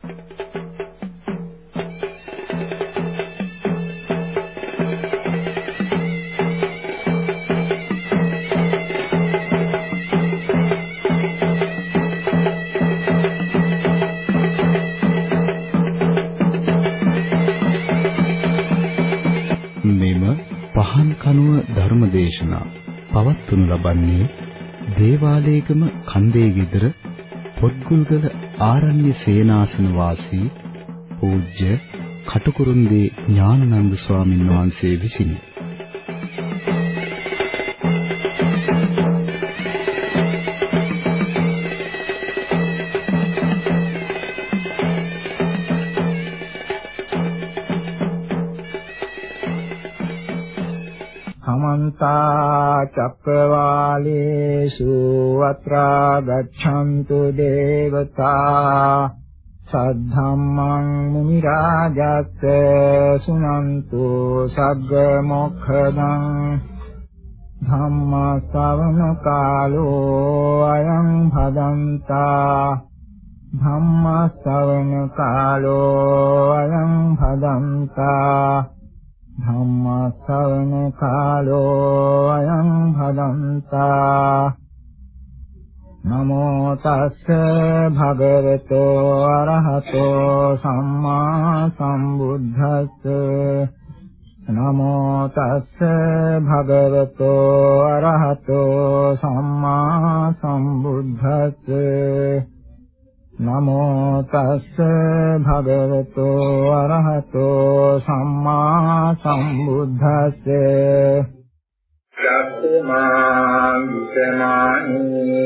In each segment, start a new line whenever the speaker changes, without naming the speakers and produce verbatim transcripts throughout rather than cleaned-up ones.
ධර්මදේශනා පවත්වනු ලබන්නේ දේවාලේගම කන්දේ ගෙදර පොත්ගුල්ගල ආරණ්‍ය සේනාසන වාසී පූජ්‍ය කටුකුරුන්දී ඥානানন্দ ස්වාමීන් වහන්සේ විසිනි.
චක්කවාලේසු අත්‍රා ගච්ඡන්තු දේවතා සද්ධම්මං මුනි රාජස්ස සුනන්තු සග්ග මොක්ඛදං ධම්ම ශ්‍රවණ කාලෝ අයං භදන්තා ධම්ම ශ්‍රවණ කාලෝ අයං භදන්තා ධම්ම ශ්‍රවණ කාලෝ අයං භදන්තා නමෝ තස්ස භගවතෝ අරහතෝ සම්මා සම්බුද්දස්ස නමෝ තස්ස භගවතෝ අරහතෝ සම්මා සම්බුද්දස්ස නමෝ තස්ස භගවතෝ අරහතෝ සම්මා සම්බුද්දස්ස
සම්මා විසමානි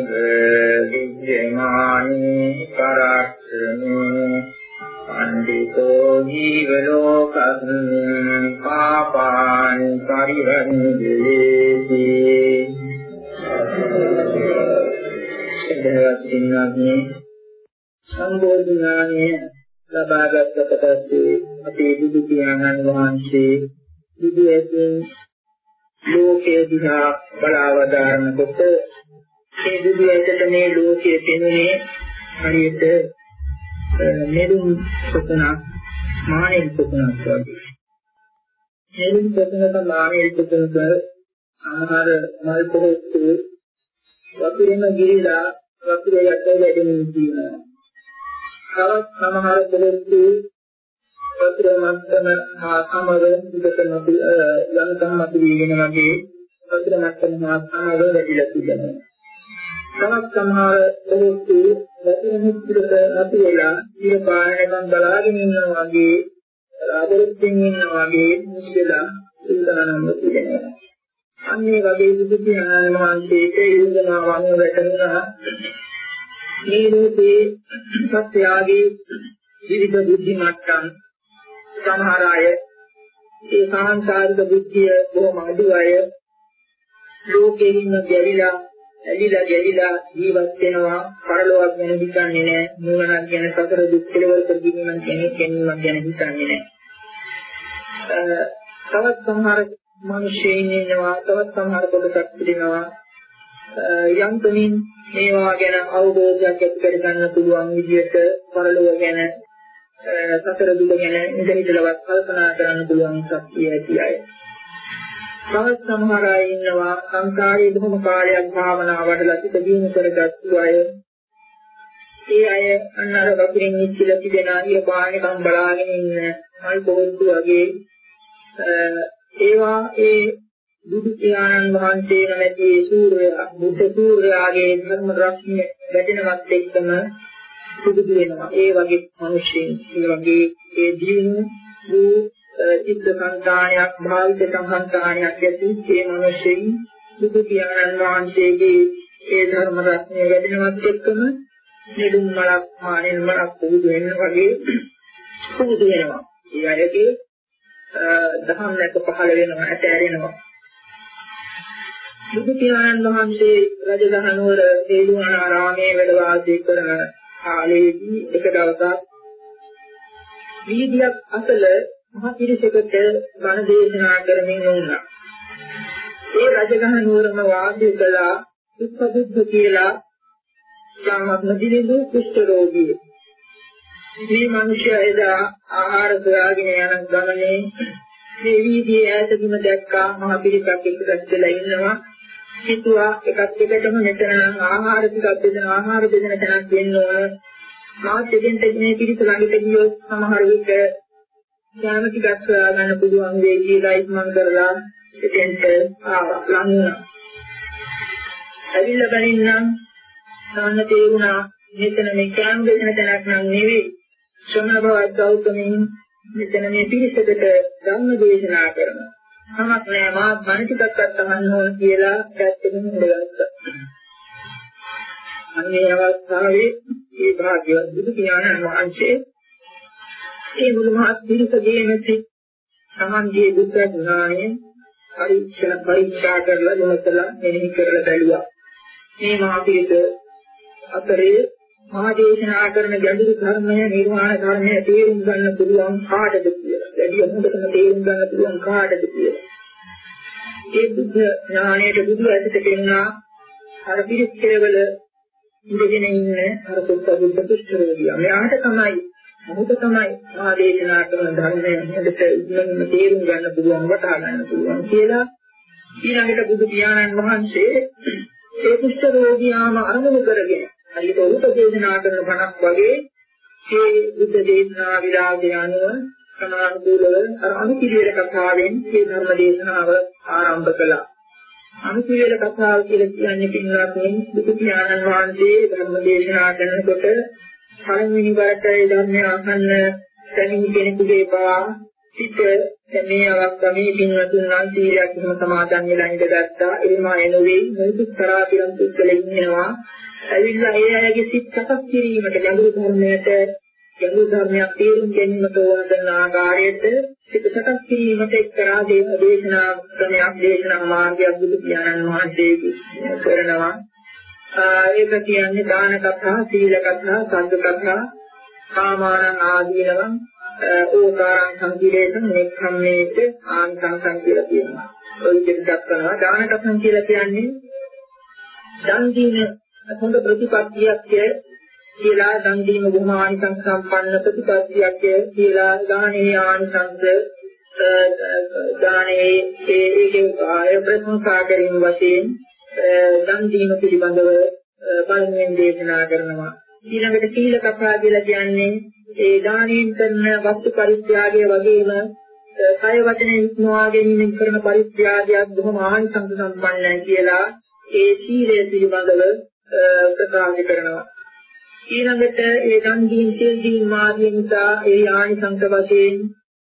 විද්‍යමානි කරක්ෂමි පණ්ඩිතෝ ජීවලෝකස්මින් පාපානි පරිවර්ජේති එදවත්ින්නාගේ සම්බෝධිඥානය ලබාගත් පසුසේ අපේ බුදු පියාණන් වහන්සේ බුදු ඇසින් ලෝකයේ දිහා බලවදාරනකොට මේ බුදු ඇසට මේ ලෝකයේ පෙනුනේ හරියට මෙරුම් සුතනක් මානෙල් සුතනක් වගේ. මෙරුම් සුතනක මානෙල් සුතනක සමහර මල් පොහොත්තු වතුරෙම ගිරිලා වතුර යට වැඩෙමින් තියෙනවා. තවත් සමහර පොහොත්තු වතුර මට්ටම හා සමව උඩටම යන්තම් මත වීගෙන වගේ වතුර මට්ටම හා සමව වැඩිලා තිබෙනවා. තවත් සමහර පොහොත්තු වතුර මුත්‍රාද නැති වෙලා ඉර පායනකම් බලාගෙන ඉන්නවා වගේ ආදරෙන් ඉන්නවා වගේ මුස්දලා සූදානම්ව තිබෙනවා. අන්නේ වගේ බුදු පියාණන් වහන්සේට යොදනා වන්නේ වැටෙනවා. මේ රූපේ සත්‍යයේ විවිධ බුද්ධි මට්ටම් සමහර අය ඒ සාංකාරික බුද්ධිය බොහොම අඩු අය ලෝකෙ ඉන්න ගැලිලා ඇලිලා ගැලිලා ජීවත් වෙනවා. පරලෝක ගැන හිතන්නේ නැහැ. මූලණක් ගැන සතර දුක් කෙලවර කරගින්න කෙනෙක් කෙනෙක් ගැන හිතන්නේ නැහැ. තවත් සමහර මිනිස්සුන් ඉන්නවා. තවත් සමහර කොටසක් ඉන්නවා. යම් තුنين මේවා ගැන අවබෝධයක් ඇති කර ගන්න පුළුවන් විදිහට පරලෝක ගැන සතර දුක ගැන ඉඳහිටලවත් කල්පනා කරන්න පුළුවන් ශක්තිය ඇති අය. තවත් සමහර අය ඉන්නවා සංසාරයේ බොහොම කාලයක් භාවනා වඩලා සිත දියුණු කරගත්තු අය. ඒ අය අන්නර වතුරින් ඉච්චිලා තිබෙන අනිය පාණකම් බලාගෙන ඉන්න මල් පොහොත්තු වගේ ඒවා ඒ බුදු පියාණන් වහන්සේ නැමැති සූර්යයා බුද්ධ සූර්යයාගේ ධර්ම රශ්මිය වැටෙනවත් එක්කම සුදුදු වෙනවා. ඒ වගේ මිනිස්සුන් ඒ වගේ ඒ දිනු වූ චිත්ත සංතානයක් භාවිත සංතානයක් ඇති ඒ මිනිස්සුන් බුදු පියාණන් වහන්සේගේ ඒ ධර්ම රශ්මිය වැටෙනවත් එක්කම නෙළුම් මලක් මානෙල් මලක් පුදු වෙන වගේ පුදු වෙනවා. ඒ අයගේ දහම් නැක පහළ වෙනවා ඇතැරෙනවා. බුදු පියාණන් වහන්සේ රජගහ නුවර හේළුවනාරාමයේ වැඩ වාසය කරන කාලයේදී එක දවසක් වීදියක් අසල මහ පිරිසකට බණ දේශනා කරමින් වුණා. ඒ රජගහ නුවරම වාසය කළා උපබුද්ධ කියලා සාමත්ම දිලිඳු කුෂ්ඨ රෝගී. මේ මිනිසයා එදා ආහාර සොයාගෙන යන ගමනේ මේ වීදියේ ඈතදීම දැක්කා මහ පිරිසක් එක්ක දැක්කලා ඉන්නවා. හිතුවා එකක් එකටම මෙතන ආහාර ටිකක් බෙදෙන ආහාර බෙදෙන තැනක් වෙන්න ඕන. මාත් දෙදෙන්ට මේ පිරිස ළඟට ගියොත් සමහර විට යාම ටිකක් සොයා ගන්න පුළුවන් වෙයි කියලා ඉක්මන් කරලා එතෙන්ට ආවා ලං වුණා. ඇවිල්ලා බැලින්නම් සාන්න තේරුණා මෙතන මේ කෑම බෙදෙන තැනක් නම් නෙවෙයි. ශ්‍රමණබවත් ගෞතමයන් මෙතන මේ පිරිසකට ධර්ම දේශනා කරනවා. තමක් නෑ මාත් බණ ටිකක් අහන්න ඕන කියලා පැත්තකින් ඉඳගත්තා. අන්නේ අවස්ථාවේ මේ භාග්‍යවත් බුදු පියාණන් වහන්සේ ඒ මුළු මහත් පිරිසගේම සිත් සමන්ගේ බුද්ධ ඥානය පරීක්ෂණ පරීක්ෂා කරලා දෙමතලා මෙනෙහි කරලා බැලුවා. මේ මහ පිරිස අතරේ මහා දේශනා කරන ගැඹුරු ධර්මය නිර්වාණ ධර්මය තේරුම් ගන්න පුළුවන් කාටද කියලා. වැඩි හොඳටම තේරුම් ගන්න පුළුවන් කාටද කියලා. ඒ බුද්ධ ඥානයට බුදු ඇසට දෙන්නා අර පිරිස් කෙරවල ඉඳගෙන ඉන්න අර සුද්ධ පුෂ්ඨරෝගියා. මෙයාට තමයි මොහොත තමයි මහා දේශනා කරන ධර්මය හොඳට ඉක්මනින්ම තේරුම් ගන්න පුළුවන් වටහා ගන්න පුළුවන් කියලා ඊළඟට බුදු පියාණන් වහන්සේ ඒ පුෂ්ඨරෝගියාම අරමුණු කරගෙන හරියට උප දේශනා කරන බණක් වගේ මේ බුද්ධ දේශනා විරාගය අනුව සමානුකූලව අර අනුපිළිවෙල කතාවෙන් මේ ධර්ම දේශනාව ආරම්භ කළා. අනුපිළිවෙල කතාව කියලා කියන්නේ පින්වත්නි බුදු පියාණන් වහන්සේ ධර්ම දේශනා කරනකොට පළවෙනි වරට ඒ ධර්මය අහන්න තැනි කෙනෙකුගේ පවා සිත මේ අවස්ථාවේ පින්වතුන් වහන්සේලාට එහෙම සමාදන් වෙලා ඉඳගත්තා. එයිම එනොවේ මොහොත කරා පිරන් තුස්කලෙ ඉන්නවා. ඇවිල්ලා ඒ අයගේ සිත් සකස් කිරීමට ගැඹුරු ධර්මයට ගැඹුරු ධර්මයක් තේරුම් ගැනීමට ඕන කරන ආකාරයට සිත සකස් කිරීමට එක්තරා දේශනා ක්‍රමයක් දේශනා මාර්ගයක් බුදු පියාණන් වහන්සේ කරනවා. ඒක කියන්නේ දාන කතා, සීල කතා, සංඝ කතා, කාමානං ආදීනවං ඕකාරං සංකීර්ණ නෙක්ඛම්මේත ආන්සංසං කියලා කියනවා. ඔය විදිහට දක්වනවා. දාන කතා කියලා කියන්නේ දන් දීම හොඳ ප්‍රතිපත්තියක් කියලා දන් දීම බොහොම ආනිසංස සම්පන්න ප්‍රතිපත්තියක් කියලා දානේ ආනිසංස දානේ ඒකේ ආය ප්‍රශංසා කිරීම වශයෙන් දන් දීම පිළිබඳව පළමුවෙන් දේශනා කරනවා. ඊළඟට සීල කතා කියලා කියන්නේ ඒ දානෙන් කරන වස්තු පරිත්‍යාගය වගේම කය වචනේ ඉක්මවා ගැනීමෙන් කරන පරිත්‍යාගයක් බොහොම ආනිසංස සම්පන්නයි කියලා ඒ සීලය පිළිබඳව ප්‍රකාශ කරනවා. ඊළඟට ඒ දන් දීම සීල් දීම ආදී නිසා ඒ ආනිසංස වශයෙන්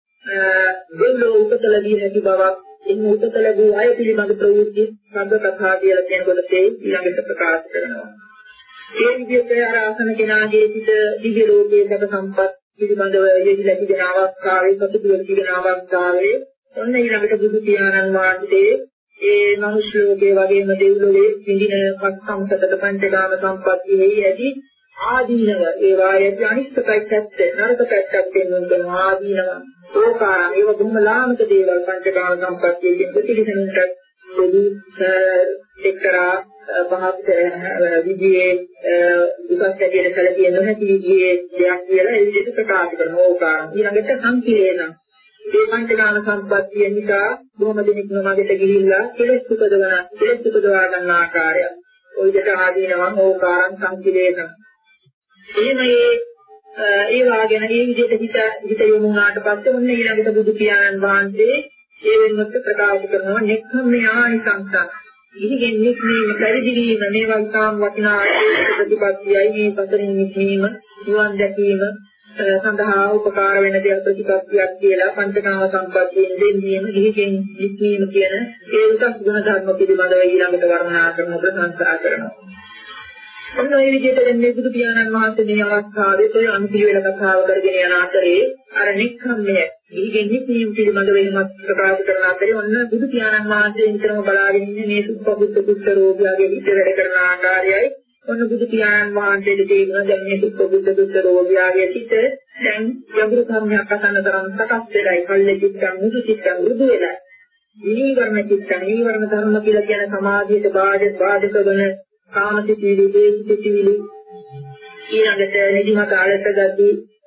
දෙවිලෝ උපත ලැබී නැති බවක් එන්න උපත ලැබූ අය පිළිබඳ ප්‍රවෘත්ති සංඝ කතා කියලා කියනකොට ඒ ඊළඟට ප්‍රකාශ කරනවා. ඒ විදිහට අර ආසන කෙනාගේ සිට දිව්‍ය ලෝකයේ සැප සම්පත් පිළිබඳව යෙදිලා තිබෙන අවස්ථාවේ සතුටුවෙන් තිබෙන අවස්ථාවේ ඔන්න ඊළඟට බුදු පියාණන් වහන්සේ ඒ මනුෂ්‍ය ලෝකයේ වගේම දෙවිලෝකයේ විඳින පස්සම්සතක පංචකාම සම්පත්තියේ ඇති ආදීනව ඒ වායයේ අනිෂ්ඨ පැත්තත් නරක පැත්තත් වෙනුන ආදීනව ඕකාරම් ඒව බොහොම ලාමක දේවල් පංචකාම සම්පත්තියේ ප්‍රතිවිසනට පොදු එක්තරා පහත් විදියේ උසස් හැටියට සැලකිය නොහැකි විදියේ දෙයක් කියලා ඒ විදිහට ප්‍රකාශ කරනවා ඕකාරම්. ඊළඟට සංකීර්ණ ඒ පංචකාම සම්පත්තිය නිසා බොහොම දෙනෙක් නොමගට ගිහිල්ලා කෙලෙස් උපදවන කෙලෙස් උපදවා ගන්න ආකාරය. ඔය විදිහට ආදීනවම් ඕකාරම් සංකීර්ණ. එහෙමයි ඒ වාගෙන මේ විදිහට හිත හිත යොමු වුණාට පස්සේ ඔන්න ඊළඟට බුදු පියාණන් වහන්සේ ඒ වෙනකොට ප්‍රකාශ කරනවා නෙක්ඛම්මේ ආනිසංස. ඉතින් නික්මීම පරිදිවීම මේවා ඉතාම වටිනා ප්‍රතිපත්තියයි මේ පතරින් නික්මීම නිවන් දැකීම සඳහා උපකාර වෙන දෙයක් ප්‍රතිපත්තියක් කියලා පංචකාම සම්පත්තියෙන් දෙන්නේම ඉහිකින් නික්මීම කියන ඒ උසස් ගුණ ධර්ම පිළිබඳව ඊළඟට වර්ණනා කරන ප්‍රශංසා කරනවා. ඔන්න ඒ විදිහට මේ බුදු පියාණන් වහන්සේ මේ අවස්ථාවේ ඔය අනුපිළිවෙල කතාව කරගෙන යන අතරේ අර නික්ඛම්මය ඉහිගෙන් නික්මීම පිළිබඳව එහෙමත් ප්‍රකාශ කරන අතරේ ඔන්න බුදු පියාණන් වහන්සේ නිතරම බලාගෙන ඉන්නේ මේ සුප්පබුද්ධ පුත්‍ර රෝගියාගේ විතර වැඩ කරන ආකාරයයි. ඔන්න බුදු පියාණන් වහන්සේට තේරුණා දැන් මේ සුප්පබුද්ධ පුත්‍ර රෝගියාගේ සිට දැන් යඟුරු කර්මයක් අසන්න තරම් සකස් වෙලයි කල්ලි චිත්තං මුසු චිත්තං රුදු වෙලයි. නීවරණ චිත්තං නීවරණ ධර්ම කියලා කියන සමාධියට බාධක බාධක වන කාමසිතවිලි දේශිතවිලි ඊළඟට නිදිමත ආලස ගති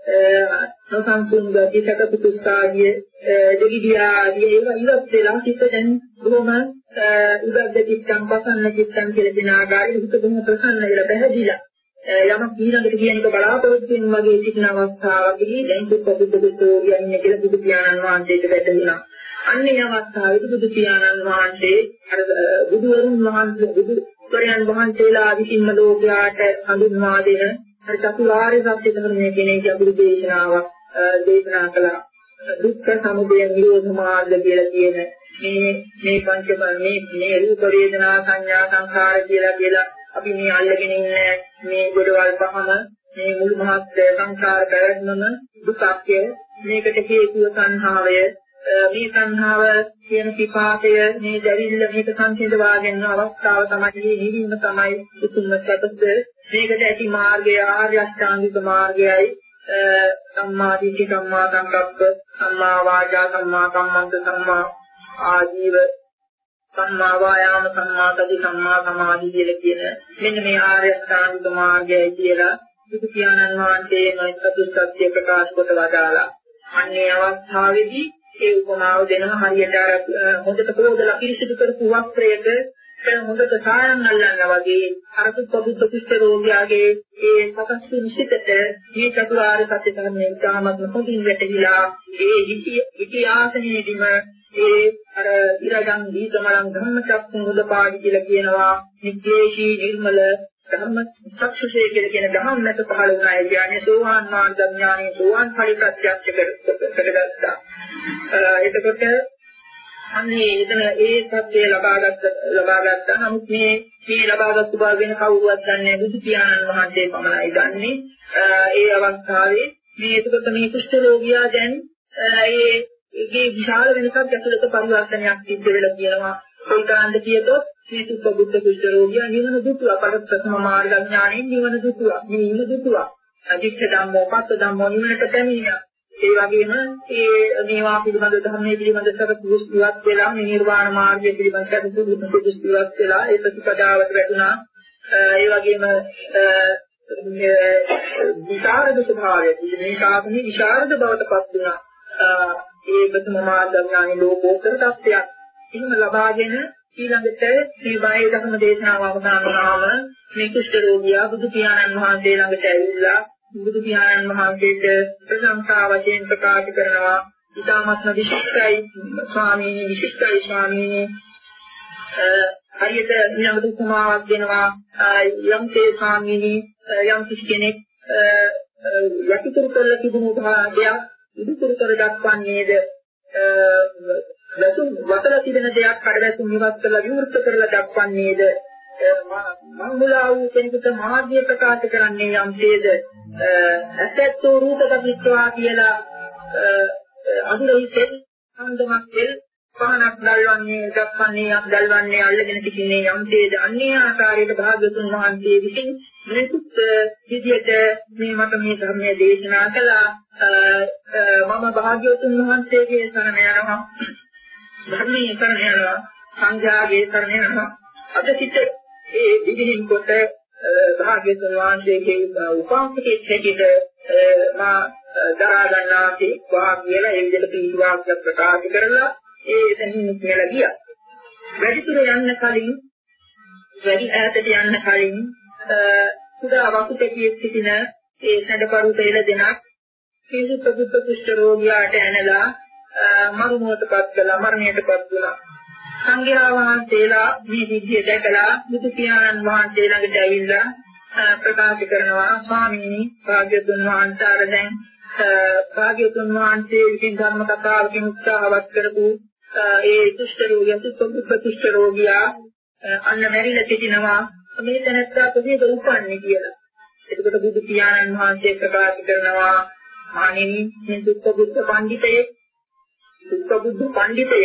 නොසන්සුන් ගති සකපුතුස්සාදිය දෙවිදියාදී ඒවා ඉවත් වෙලා සිත දැන් බොහොම උදද්ද චිත්තං පසන්න චිත්තං කියලා දෙන ආකාරයට හිත බොහොම ප්‍රසන්න වෙලා පැහැදිලා යමක් ඊළඟට කියන එක බලාපොරොත්තු වෙන වගේ සිටින අවස්ථාවකදී දැන් සුපබුද්ධකෝ කියන්නේ කියලා බුදු පියාණන් වහන්සේට වැටහුණා. අන්නේ අවස්ථාවේදී බුදු පියාණන් වහන්සේ අර බුදුවරුන් වහන්සේ බුදුරයන් වහන්සේලා විසින්ම ලෝකයාට හඳුන්වා දෙන අර චතුරාර්ය සත්‍ය ධර්මයේ කියන එක අපේ දේශනාවක් දේශනා කළා. දුක්ඛ සමුදය නිරෝධ මාර්ග කියලා කියන මේ මේ පංච මේ මේ රූප වේදනා සංඥා සංඛාර කියලා කියලා අපි මේ අල්ලගෙන ඉන්න මේ ගොඩවල් පහම මේ මුළු මහත් සංඛාර පැවැත්මම දුක්ඛය මේකට හේතුව සංහාවය මේ සංහාව කියන විපාකය මේ දැවිල්ල මේක සංසිඳවා ගන්න අවස්ථාව තමයි නිවීම තමයි උතුම්ම සත්‍යද මේකට ඇති මාර්ගය ආර්ය අෂ්ටාංගික මාර්ගයයි සම්මා දිට්ඨි සම්මා සංකප්ප සම්මා වාචා සම්මා කම්මන්ත සම්මා ආජීව සම්මා වායාම සම්මා සති සම්මා සමාධි කියලා කියන මෙන්න මේ ආර්ය අෂ්ටාංගික මාර්ගයයි කියලා බුදු පියාණන් වහන්සේ මේ චතුස්සත්‍ය ප්‍රකාශ කොට වදාලා. අන්නේ අවස්ථාවේදී ඒ උපමාව දෙනවා හරියට අර හොඳට පොදලා පිරිසිදු කරපු වස්ත්‍රයක හොඳට සායම් අල්ලනවා වගේ අර සුපබුද්ධ කුෂ්ඨ රෝගියාගේ ඒ සකස් නිසිතට මේ චතුරාර්ය සත්‍ය ධර්මයේ උදාමත්ම හොඳින් වැටහිලා ඒ ඉති ආසනයේදීම ඒ අර ඉරගම් දීතමලං ධම්මචක්කුං උදපාදි කියලා කියනවා නික්ලේශී නිර්මල ධර්ම සක්ෂුෂේ කියලා කියන ධම්ම නැත පහළ වුණා. ඒ කියන්නේ සෝවාන් මාර්ග ඥානයේ සෝවාන් ඵල ප්‍රත්‍යක්ෂ කරගත්තා. එතකොට අන්නේ එතන ඒ සත්‍යය ලබාගත්ත ලබාගත්තා. නමුත් මේ මේ ලබාගත්තු බව වෙන කවුරුවත් දන්නේ නැහැ. බුදු පියාණන් වහන්සේ පමණයි දන්නේ. ඒ අවස්ථාවේ මේ එතකොට මේ කුෂ්ඨ රෝගියා දැන් ඒ ඒකේ විශාල වෙනසක් ඇතුළත පරිවර්තනයක් සිද්ධ වෙලා කියනවා. කොල්තරන්ද කියතොත් මේ සුපබුද්ධ කුෂ්ඨ රෝගියා නිවන දුතුවා. පරත් ප්‍රථම මාර්ග ඥාණයෙන් නිවන දුතුවා. නිවන දුතුවා. අදිච්ච ධම්මෝ පස්ස ධම්මෝ නිවනට පැමිණියා. ඒ වගේම මේ මේවා පිළිබඳ ධර්මයේ පිළිබඳ සකස් ඉවත් වෙලා මේ නිර්වාණ මාර්ගය පිළිබඳ සකස් ඉවත් වෙලා ඒ ප්‍රතිපදාවට වැටුණා. ඒ වගේම විචාරද ස්වභාවය මේ ශාසනයේ විචාරද බවට පත් වුණා. ඒ ප්‍රථම මාර්ග ඥානි ලෝකෝත්තර තත්ත්වයක්. එහෙම ලබාගෙන ඊළඟට මේ බාහිර ධර්ම දේශනාව අවසන් වුණාම මේ කුෂ්ඨ රෝගියා බුදු පියාණන් වහන්සේ ළඟට ඇවිල්ලා බුදු පියාණන් වහන්සේට ප්‍රශංසා වශයෙන් ප්‍රකාශ කරනවා. ඊටාත්ම විශිෂ්ටයි ස්වාමීනි විශිෂ්ටයි ස්වාමීනි හරියට ඊළඟට උපමාවක් දෙනවා. යම් තේ ස්වාමීනි යම් කිසි කෙනෙක් යටිතුරු කරලා තිබුණු දෙයක් ඉදිරිතුරු කර දක්වන්නේද වැසුම් වතල තිබෙන දෙයක් කඩවැසුම් ඉවත් කරලා විවෘත කරලා දක්වන්නේද මංගුලා වූ කෙනෙකුට මාර්ගය ප්‍රකාශ කරන්නේ යම්සේද ඇසැත්තෝ රූපකතිත්වා කියලා අඳුරෙහි තෙල් සම්දමක් තෙල් පහනක් දල්වන්නේ දක්වන්නේ යම් දල්වන්නේ අල්ලගෙන සිටින්නේ යම්සේද අන්නේ ආකාරයට භාග්‍යතුන් වහන්සේ විසින් මේකුත් විදියට මේ මට මේ ධර්මයේ දේශනා කළා. මම භාග්‍යවතුන් වහන්සේගේ සරණ යනවා ධර්මයේ සරණ යනවා සංඝයාගේ සරණ යනවා. අද සිට ඒ විදිහින් කොට භාග්‍යවතුන් වහන්සේගේ උපාසකෙක් හැටියට මා දරා ගන්නාසේ වා කියලා ඒ විදිහට පිළිවාක්‍ය ප්‍රකාශ කරලා ඒ එතනින් මෙලා ගියා. වැඩිදුර යන්න කලින් වැඩි ඈතට යන්න කලින් සුදා වසුපෙකියෙක් සිටින ඒ සැඩපරු තේල දෙනක් කිසි ප්‍රබුද්ධ කුෂ්ඨ රෝගියාට ඇනලා මරුමුවටපත් කළා මරණයටපත් වුණා. සංඝයා වහන්සේලා මේ විදිය දැකලා බුදු පියාණන් වහන්සේ ළඟට ඇවිල්ලා ප්‍රකාශ කරනවා ස්වාමීනි භාග්‍යවතුන් වහන්සේ අර දැන් භාග්‍යවතුන් වහන්සේ විසින් ධර්ම කතාවකින් උත්සාහවත් කරපු ඒ කුෂ්ඨ රෝගියා සුපබුද්ධ කුෂ්ඨ රෝගියා අන්න මැරිලා සිටිනවා මේ තැනත්තා කොහේද උපන්නේ කියලා. එතකොට බුදු පියාණන් වහන්සේ ප්‍රකාශ කරනවා මානෙනි මේ සුපබුද්ධ පඬිතේ සුපබුද්ධ පඬිතේ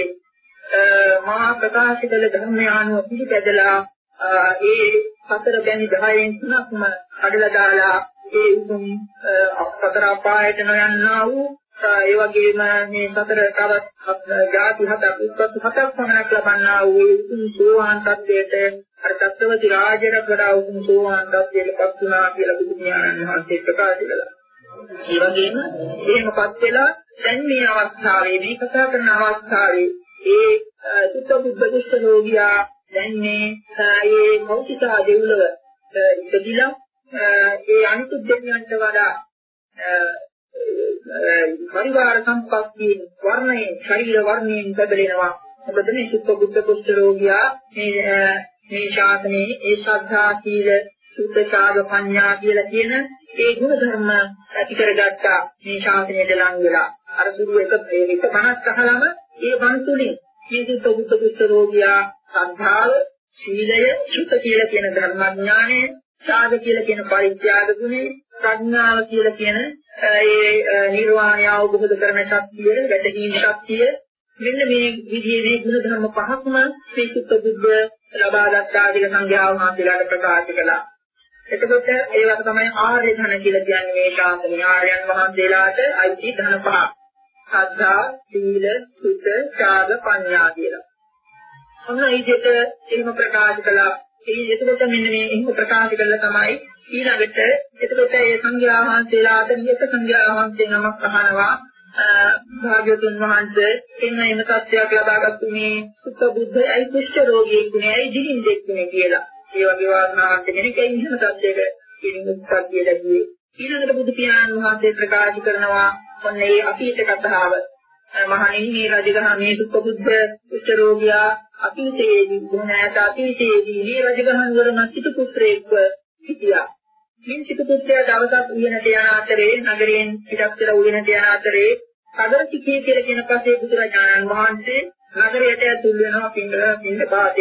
මා ප්‍රකාශ කළ ධර්මය අනුව පිළිපැදලා ඒ සතර බැනි දහයෙන් තුනක්ම කඩලා දාලා ඒ උතුම් සතර අපායට නොයන්නා වූ ඒ වගේම මේ සතර තවත් ජාති හතක් උත්පත්ති හතක් පමණක් ලබන්නා වූ උතුම් සෝවාන් තත්ත්වයට අර තත්ත්වති රාජයට වඩා උතුම් සෝවාන් තත්ත්වයට පත් වුණා කියලා බුදු පියාණන් වහන්සේ ප්‍රකාශ කළා. ඒ වගේම එහෙමපත් වෙලා දැන් මේ අවස්ථාවේ මේ කතා කරන අවස්ථාවේ ඒ සුත්ත බුද්ධ කුෂ්ඨ රෝගියා දැන් මේ ඒ මෞතිකා දෙවුලව ඉපදිලා ඒ අනිකුත් දෙවියන්ට වඩා පරිවාර සම්පත්තියෙන් වර්ණයෙන් ශරීර වර්ණයෙන් බබලෙනවා. මොකද මේ සුත්ත බුද්ධ කුෂ්ඨ රෝගියා මේ මේ ශාසනයේ ඒ ශ්‍රද්ධා සීල සුත්ත ශාග පඤ්ඤා කියලා කියන ඒ ගුණ ධර්ම ඇති කරගත්තා මේ ශාසනයට ලං වෙලා. අර දුරු එක එක පණක් අහලම ඒ වන් තුලින් මේ සුත්ත බුද්ධ කුෂ්ඨ රෝගියා ශ්‍රද්ධාව සීලය සුත්ත කියලා කියන ධර්මඥානය ශාග කියලා කියන පරිත්‍යාග ගුණය ප්‍රඥාව කියලා කියන ඒ නිර්වාණය අවබෝධ කරන ශක්තිය වැටහීම් ශක්තිය මෙන්න මේ විදිහේ මේ ගුණ ධර්ම පහක්ම මේ සුත්ත බුද්ධ ලබා ගත්තා කියලා සංඝයා වහන්සේලාට ප්‍රකාශ කළා. එතකොට ඒවට තමයි ආර්ය ධන කියලා කියන්නේ මේ ශාසනයේ ආර්යයන් වහන්සේලාට අයිති ධන පහ. සද්ධා, සීල, සුත, ත්‍යාග, පඤ්ඤා කියලා. ඔන්න ඒ විදිහට එහෙම ප්‍රකාශ කළා. ඒ එතකොට මෙන්න මේ එහෙම ප්‍රකාශ කළා තමයි ඊළඟට එතකොට ඒ සංඝයා වහන්සේලාට නියත සංඝයා වහන්සේ නමක් අහනවා භාග්‍යවතුන් වහන්සේ එන්න එම තත්ත්වයක් ලබාගත්තු මේ සුත්ත බුද්ධ අයි කුෂ්ඨ රෝගියෙකුනේ අයි දිලින්දෙක්ුනේ කියලා. ඒ වගේ වාසනාවන්ත කෙනෙක් ඒ ඉන්න තත්ත්වයක පිළිගුත්ක් කියලා කියේ. ඊළඟට බුදු පියාණන් වහන්සේ ප්‍රකාශ කරනවා ඔන්න ඒ අතීත කතාව. මහණෙනි මේ රජගහ මේ සුත්ත බුද්ධ කුෂ්ඨ රෝගියා අතීතයේදී ගුණයට අතීතයේදී මේ රජගහන් වරම සිටු පුත්‍රයෙක්ව හිටියා. මේ සිටු පුත්‍රයා දවසක් උයනට යන අතරේ නගරයෙන් පිටත් වෙලා උයනට යන අතරේ සදරසිකේ කියලා කියන පසේ බුදුරජාණන් වහන්සේ නගරයට ඇතුල් වෙනවා පින්ඩ පින්ඩ පාතය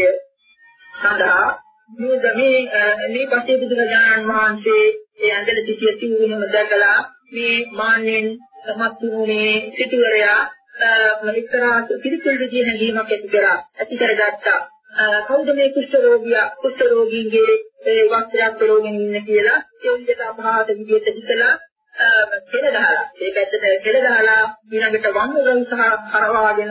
සඳහා. මේ මේ මේ පසේ බුදුරජාණන් වහන්සේ ඒ ඇඳල සිටිය සිවුරුම දැකලා මේ මාන්නෙන් සමත් වුණේ සිටුවරයා එක්තරා පිළිතුරු දෙන හැඟීමක් ඇති කරා ඇති කරගත්තා. කවුද මේ කුෂ්ඨ රෝගියා කුෂ්ඨ රෝගීන්ගේ ඒ වස්ත්‍රයක් පෙරෝගෙන ඉන්න කියලා ඒ විදිහට අපහාත විදිහට හිතලා කෙල ගහලා ඒ පැත්තට කෙල ගහලා ඊළඟට වම්මුරන් සහ කරවාගෙන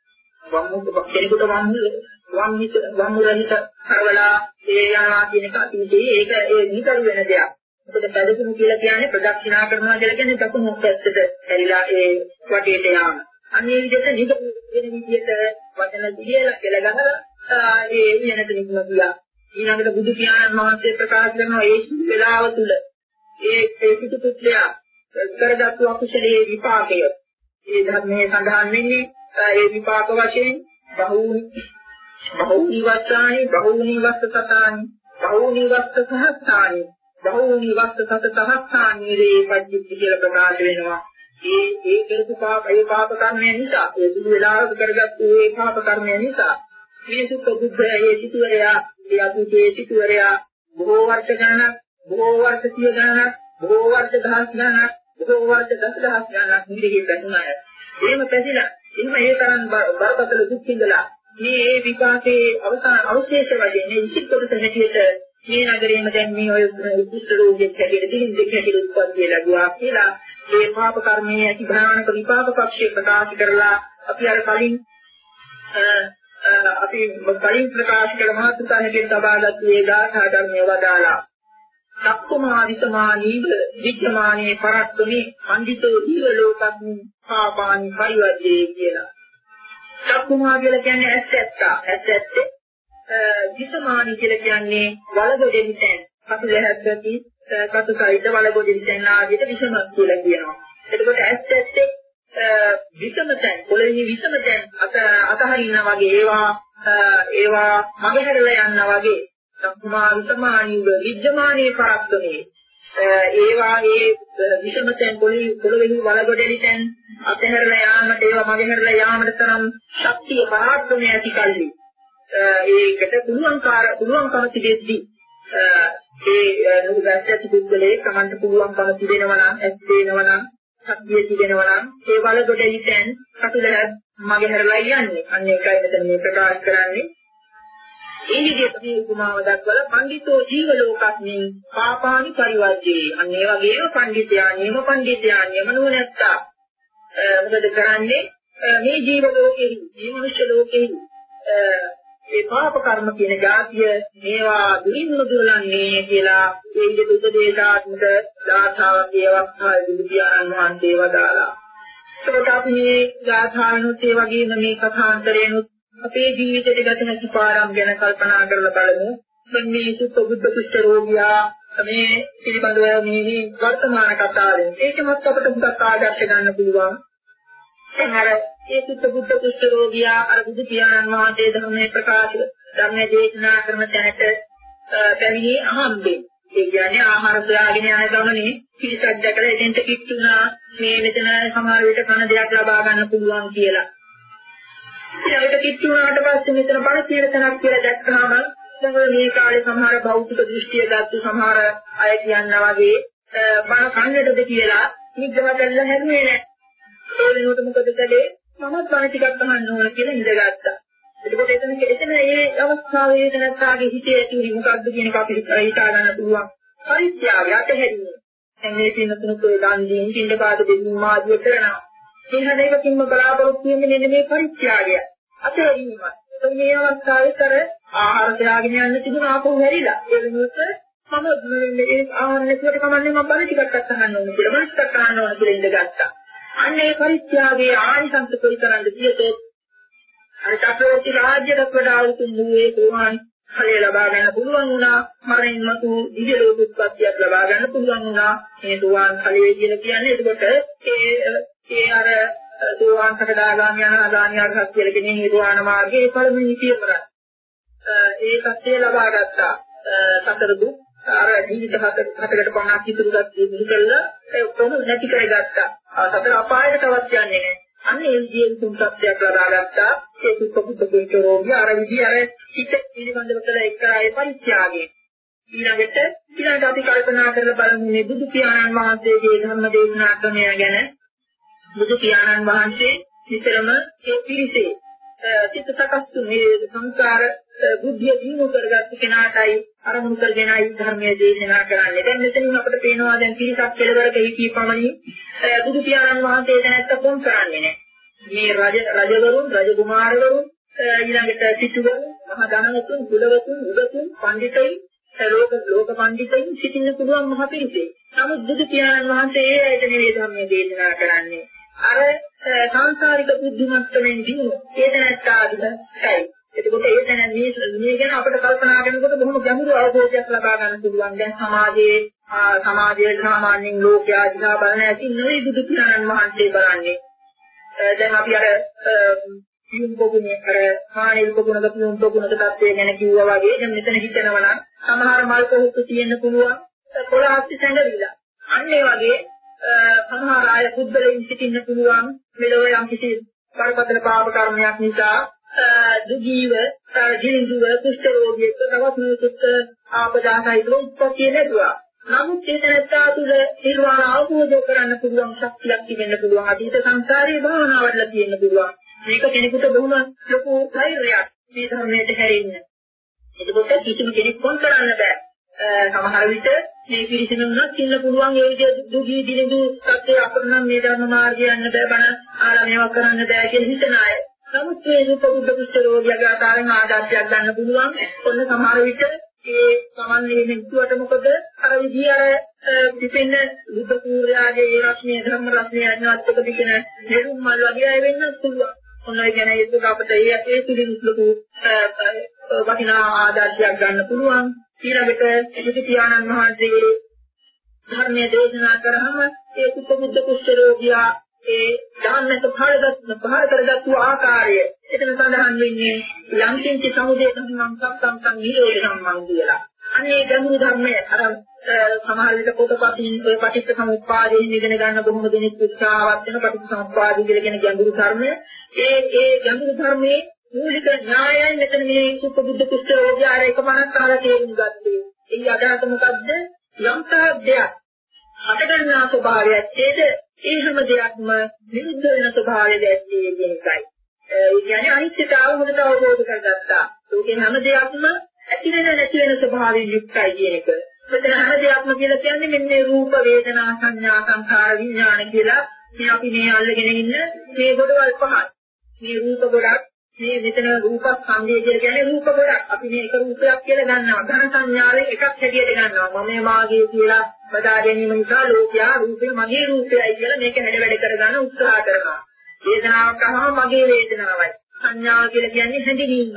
වම්මු කෙනෙකුට වම්මු වම්මිත වම්මුරහිත කරවලා ඒ යනවා කියන එක අතීතයේ ඒක ඒ නිතර වෙන දෙයක්. මොකද පැදකුණු කියලා කියන්නේ ප්‍රදක්ෂිනා කරනවා කියලා කියන්නේ දකුණු පැත්තට ඇරිලා ඒ වටේට යාම. අන්නේ විදිහට නිතර වෙන විදිහට වචන දියලා කෙල ගහලා ඒ වෙනත නිකුම ගියා. ඊළඟට බුදු පියාණන් වහන්සේ ප්‍රකාශ කරනවා ඒ වේලාව තුල ඒ ඒ සිටු පුත්‍රයා කරගත්තු අකුසලයේ විපාකය ඒ ධර්මයේ සඳහන් වෙන්නේ ඒ විපාක වශයෙන් බහූනි බහූනි වස්සානි බහූනි වස්සසතානි බහූනි වස්සසහස්සානි බහූනි වස්සසතසහස්සානි රේ පජ්ජිත් කියලා ප්‍රකාශ වෙනවා. ඒ ඒ කරපු පාප ඒ පාප කර්මය නිසා ඒ සුදු වේලාවක කරගත්තු ඒ පාප කර්මය නිසා මේ සුත්ත බුද්ධයේ සිටුවරයා ඒ අතුතේ සිටුවරයා බොහෝ වර්ෂ ගණනක් බොහෝ වර්ෂ සිය ගණනක් බොහෝ වර්ෂ දහස් ගණනක් බොහෝ වර්ෂ දසදහස් ගණනක් නිරේ පැතුණාය. එහෙම පැතිලා එහෙම ඒ තරම් බරපතල දුක් විඳලා මේ ඒ විපාකයේ අවසාන අවශේෂ වශයෙන් මේ විචිත් කොටස හැටියට මේ නගරේම දැන් මේ ඔය කුෂ්ඨ රෝගියෙක් හැටියට දිලින් දෙක හැටියට උත්පත්ති ලැබුවා කියලා ඒ පාප කර්මයේ ඇති භයානක විපාක පක්ෂය ප්‍රකාශ කරලා අපි අර කලින් අපි කලින් ප්‍රකාශ කළ මාතෘකා හැටියට තබාගත් මේ ගාථා ධර්මයේ වදාලා සක්කුමා විසමානීව විද්‍යමානයේ පරක්කමේ පඬිතෝ දීව ලෝකස්මි පාපානි පරිවර්ජේ කියලා. සක්කුමා කියලා කියන්නේ ඇත්ත ඇත්ත ඇත්ත ඇත්තේ විසමානි කියලා කියන්නේ වලගොඩෙන් තැන් කටුලැහැත්ති කටුසයිත වලගොඩෙන් තැන් ආදියට විසම කියලා කියනවා. එතකොට ඇත්ත ඇත්තේ විසමතෙන් පොළොවේ විසමතෙන් අත අතහරිනා වගේ ඒවා ඒවා මගහැරලා යනවා වගේ සම්මා විසමානීව විද්‍යමානයේ පරක්කමේ ඒවා ඒ විසමතෙන් පොළොවේ පොළොවේ වලගොඩෙලිතෙන් අතහැරලා යාමට ඒවා මගහැරලා යාමට තරම් ශක්තිය පරාක්‍රමය ඇති කල්ලි ඒකට පුළුවන්කාර පුළුවන්කම තිබෙද්දී ඒ නුගැස්සති පුද්ගලයේ Tamanට පුළුවන්කම තිබෙනවා නම් ඇස් දෙනවා නම් සත්‍යය තිබෙනවා නම් ඒ වලගොඩෙලිතෙන් කටුලැහ මගහැරලා යන්නේ. අන්න ඒකයි මෙතන මේ ප්‍රකාශ කරන්නේ. ඒ විදිහට උපමාව දක්වලා පඬිතෝ ජීව ලෝකස්මි පාපානි පරිවර්ජේ. අන්න ඒ වගේම පඬිතයා නියම පඬිතයා නියම නුවණැත්තා මොකද කරන්නේ මේ ජීව ලෝකෙහි මේ මනුෂ්‍ය ලෝකෙහි ඒ පාප කර්ම කියන જાතිය මේවා දුරින්ම දුරලන්නේ කියලා ඒ විදිහට උපදේශාත්මක ධාතාවක් ඒ අවස්ථාවේ බුදු පියාණන් වහන්සේ වදාළා. ඒකට අපි මේ ධාතාවනුත් ඒ වගේම මේ කථාන්තරේනුත් අපේ ජීවිතයට ගත හැකි පාරම් ගැන කල්පනා කරලා බලමු. මේ සුත්ත බුද්ධ කුෂ්ඨ රෝගියා මේ පිළිබඳව මේ වර්තමාන කතාවෙන් ඒකමත් අපිට හුඟක් ආදර්ශ ගන්න පුළුවන්. අර ඒ සුත්ත බුද්ධ කුෂ්ඨ රෝගියා අර බුදු පියාණන් වහන්සේ ධර්මයේ ප්‍රකාශ ධර්මයේ දේශනා කරන තැනට පැමිණි අහම්බෙන්. ඒ කියන්නේ ආහාර සොයාගෙන යන ගමනේ පිළිසක් දැකලා එතෙන්ට කිට්ටුනා මේ මෙතන සමහර විට කන දෙයක් ලබා ගන්න පුළුවන් කියලා. ඊළඟට කිට්ටුනාට පස්සේ මෙතන බණ කියන තැනක් කියලා දැක්කම දැන් මේ කාලේ සමහර භෞතික දෘෂ්ටිය ගත්තු සමහර අය කියනවා වගේ බණ කන්නටද කියලා නිග්‍රහ කරලා හැදුවේ නැහැ. ඒ වෙනුවට මොකද කළේ? මම බණ ටිකක් අහන්න ඕන කියලා ඉඳගත්තා. එතකොට එතන එතන මේ අවස්ථාවේ දැනත්තාගේ හිතේ ඇතිවෙන්නේ මොකක්ද කියන එක අපිට හිතා ගන්න පුළුවන්. පරිත්‍යාගය අතහැරීම. දැන් මේ පින්නතුණු කොයි දන්දීන් පින්නපාත දෙන්නු මාදිය කරනවා. මේ හැම එකකින්ම බලාපොරොත්තු වෙන්නේ මෙන්න මේ පරිත්‍යාගය. අතහැරීම. මේ අවස්ථාවේ කර ආහාර ත්‍යාගයෙන් යන්න තිබුණ ආපහු හැරිලා. ඒ වෙනුවට මම මේ ආහාර නැතුවට කමන්නේ මම බල ටිකක් අහන්න ඕන කියලා. බල ටිකක් අහන්න ඕන කියලා ඉඳගත්තා. අන්න ඒ පරිත්‍යාගයේ ආනිසංස කොයිතරම්ද කියතේ අර චක්‍රවර්ති රාජ්‍යයට වඩා උතුම් වූ සෝවාන් ඵලය ලබා ගන්න පුළුවන් වුණා. මරණින් මතු දිව්‍ය ලෝක උත්පත්තියක් ලබා ගන්න පුළුවන් වුණා. මේ සෝවාන් ඵලය කියලා කියන්නේ එතකොට ඒ ඒ අර සෝවාන් සකදාගාමී අනාගාමී අරහත් කියලා කියන නිර්වාණ මාර්ගයේ පළමුවෙනි පියවරයි. ඒ සත්‍ය ලබා ගත්තා. සතර දුක් අර ජීවිත හතකට පමණක් ඉතුරුගත් දුකල්ලා ඒ ඔක්කොම නැති කරගත්තා. සතර අපායට තවත් යන්නේ නැහැ. අන්න ඒ විදිහේ තුන් සත්‍යයක් ලබා ගත්තා. ඒ සුපුපුත දෙකරෝගිය අර විදිහ අර හිත පිළිබඳව කළ එක්තරා පරිත්‍යාගය. ඊළඟට ඊළඟට අපි කල්පනා කරලා බලමු මේ බුදු පියාණන් වහන්සේගේ ධර්ම දේශනා ක්‍රමය ගැන. බුදු පියාණන් වහන්සේ විතරම ඒ පිළිසේ චිත්ත සකස්තු මේ සංස්කාර බුද්ධිය දිනු කරගත්ත කෙනාටයි අරමුණු කරගෙනයි ධර්මයේ දේශනා කරන්නේ. දැන් මෙතනින් අපිට පේනවා දැන් පිරිසක් කෙලවරක හිතී පමණින් බුදු පියාණන් වහන්සේ දැනත්ත කොම් කරන්නේ නැහැ. මේ රජ රජවරුන් රජ කුමාරවරුන් ඊළඟට සිටුවරුන් මහා ධනවතුන් කුලවතුන් උගතුන් පඬිතුන් ලෝක ලෝක පඬිතුන් සිටින්න පුළුවන් මහ පිරිසේ. නමුත් බුදු පියාණන් වහන්සේ ඒ ඇයට නෙවෙයි ධර්මයේ දේශනා කරන්නේ. අර සංසාරික බුද්ධිමත්කමෙන් දිනු ඒ දැනත්ත ආදිදයි. එතකොට ඒ දැන මේ මේ ගැන අපිට කල්පනා කරනකොට බොහොම ගැඹුරු අවබෝධයක් ලබා ගන්න පුළුවන්. දැන් සමාජයේ සමාජයේ සාමාන්‍යයෙන් ලෝකයා දිහා බලන ඇති නෙවෙයි බුදු පියාණන් වහන්සේ බලන්නේ. දැන් අපි අර පියුම් පොකුණේ අර මානෙල් පොකුණක පියුම් පොකුණක තත්ත්වය ගැන කිව්වා වගේ දැන් මෙතන හිතනවා නම් සමහර මල් පොහොත්තු තියෙන්න පුළුවන් කොළහස්ති සැඟවිලා. අන්න ඒ වගේ සමහර අය බුද්ධලෙන් සිටින්න පුළුවන් මෙලොව යම් කිසි බරපතල පාප කර්මයක් නිසා දුගීව ජීවිතුව කුෂ්ඨ රෝගියෙක් තවත් මේකට ආපදාසයිද උත්පත්ති ලැබුවා. නමුත් ඒ තැනත්තා තුළ නිර්වාණ අවබෝධ කරන්න පුළුවන් ශක්තියක් තිබෙන්න පුළුවන්. අතීත සංසාරයේ භාවනාවල තියෙන්න පුළුවන්. මේක කෙනෙකුට බොහොම ලොකු ධෛර්යයක් මේ ධර්මයට හැරෙන්න. එතකොට කිසිම කෙනෙක් කොන් කරන්න බෑ. සමහර විට මේ පිළිසින උනත් ඉන්න පුළුවන් ඒ විදිහට දුගී දිනදු සත්‍ය අපර නම් මේ ධර්ම මාර්ගය යන්න බෑ බණ ආරම්භයක් කරන්න බෑ කියලා හිතන අය. නමුත් මේ සුපුරුදු කුෂ්ඨ රෝගියාගේ ආකාරයෙන් ආදර්ශයක් ගන්න පුළුවන්. ඔන්න සමහර විට ඒ සමන්නේ නෙක්තුවට මොකද අර විදිහ අර පිපෙන්න බුද්ධ පූර්යාගේ ඒ රශ්මිය ධර්ම රශ්මිය යනවත් එක පිටින නෙළුම් මල් වගේ අය වෙන්න පුළුවන්. ඔන්න ඒ කියන්නේ ඒක අපිට ඒ ඒ තුලින් ලොකු වටිනා ආදර්ශයක් ගන්න පුළුවන්. ඊළඟට බුදු පියාණන් වහන්සේගේ ධර්මයේ දේශනා කරාම ඒ සුපුරුදු කුෂ්ඨ රෝගියා ඒ ධර්මයට පහළගත් පහළ කරගත්තු ආකාරය එතන සඳහන් වෙන්නේ යම් කිසි සමුදේ ධර්මම් සත්‍යම් සංනිරෝධ ධම්මං කියලා. අන්නේ ගැඹුරු ධර්මයේ අර සමහර විට පොතපතින් ඔය පටිච්ච සමුප්පාදයෙන් ඉගෙන ගන්න බොහොම දෙනෙක් උත්සාහවත් වෙන පටිච්ච සමුප්පාදය කියලා කියන ගැඹුරු ධර්මය. ඒ ඒ ගැඹුරු ධර්මයේ මූලික න්‍යායයන් මෙතන මේ සුපබුද්ධ කුෂ්ඨ රෝගී ආර එකමනක් අහලා තේරුම් ගත්තේ. ඒ අදහස මොකද්ද? යම් තාක් දෙයක් හටගන්නා ස්වභාවයක් ඒද ඒ හැම දෙයක්ම විරුද්ධ වෙන ස්වභාවයක් ඇත්තේ කියන එකයි. ඒ කියන්නේ අනිත්‍යතාව හොඳට අවබෝධ කරගත්තා. ඒකේ හැම දෙයක්ම ඇති වෙන නැති වෙන ස්වභාවයෙන් යුක්තයි කියන එක. මෙතන හැම දෙයක්ම කියලා කියන්නේ මෙන්න මේ රූප වේදනා සංඥා සංඛාර විඥාන කියලා මේ අපි මේ අල්ලගෙන ඉන්න මේ ගොඩවල් පහයි. මේ රූප ගොඩක්, මේ මෙතන රූපස්කන්ධය කියලා කියන්නේ රූප ගොඩක්. අපි මේ එක රූපයක් කියලා ගන්නවා. ධන සංඥාවෙන් එකක් හැටියට ගන්නවා. මම මාගේ කියලා බදා ගැනීම නිසා ලෝකයා රූපේ මගේ රූපයයි කියලා මේක හැඩ වැඩ කරගන්න උත්සාහ කරනවා. වේදනාවක් අහම මගේ වේදනාවයි. සංඥාව කියලා කියන්නේ හැඳිනීම.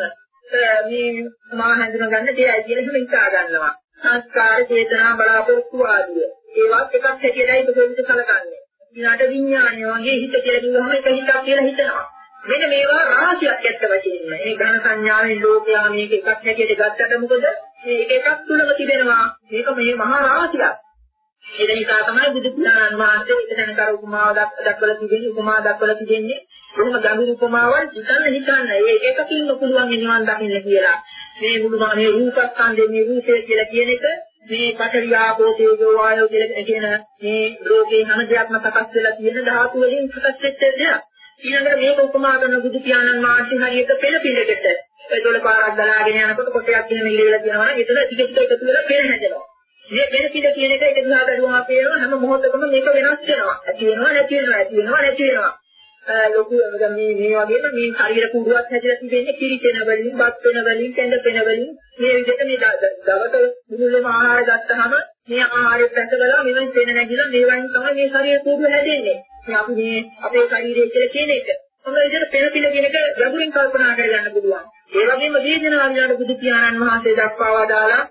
මේ මා හඳුනා ගන්න දෙයයි කියලා හිම හිතා ගන්නවා. සංස්කාර, චේතනා, බලාපොරොත්තු ආදිය. ඒවත් එකක් හැටියටයි බෙදෙන්න සැලකන්නේ. ඊළාට විඥානය වගේ හිත කියලා කිව්වම එක හිතක් කියලා හිතනවා. මෙන්න මේවා රාශියක් ඇත්ත වශයෙන්ම. මේ ඝන සංඥාවෙන් ලෝකයා මේක එකක් හැටියට ගත්තට මොකද? මේක එකක් තුලම තිබෙනවා. මේක මේ මහා රාශියක්. ඒ නිසා තමයි බුදු පියාණන් වහන්සේ එතන කර උපමාව දක්වලා තිබෙන්නේ. උපමා දක්වලා තිබෙන්නේ කොහොම ගැඹුරු උපමාවන් හිතන්න හිතන්න. ඒක එකකින්ම පුළුවන් නිවන් දකින්න කියලා. මේ මුළු මේ රූපස්කන්ධයේ මේ රූපය කියලා කියන එක මේ පඨවි ආපෝ තේජෝ වායෝ කියලා කියන මේ ලෝකේ හැම දෙයක්ම සකස් වෙලා තියෙන ධාතු වලින් සකස් වෙච්ච දෙයක්. ඊළඟට මේක උපමා කරන බුදු පියාණන් වහන්සේ හරියට පෙළ පිළකට ඒතොල පාරක් ගලාගෙන යනකොට කොටයක් කියන මිලියලා කියනවා නම් එතන ටික ටික එකතු වෙලා පෙළ හැදෙනවා. මේ පෙළ පිළ කියන එක එක දිහා බැලුවම පේනවා හැම මොහොතකම මේක වෙනස් වෙනවා. ඇති වෙනවා නැති වෙනවා ඇති වෙනවා නැති වෙනවා. ලොකු මේ මේ වගේම මේ ශරීර කුඩුවක් හැදලා තිබෙන්නේ කිරිතෙන වලින්, බත් වෙන වලින්, කෙඳ වෙන වලින් මේ විදිහට මේ දවස මුළුල්ලේම ආහාර ගත්තාම මේ ආහාරෙත් ඇතුළලා මෙවන් වෙන නැගිලා මේ වයින් තමයි මේ ශරීර කුඩුව හැදෙන්නේ. අපි මේ අපේ ශරීරය කියලා කියන එක. මොන විදිහට පෙළ පිළ කියන එක ගැඹුරින් කල්පනා කරගන්න පුළුවන්. ඒ වගේම වේදනාව විලාට බුදු පියාණන් වහන්සේ දක්වා දාලා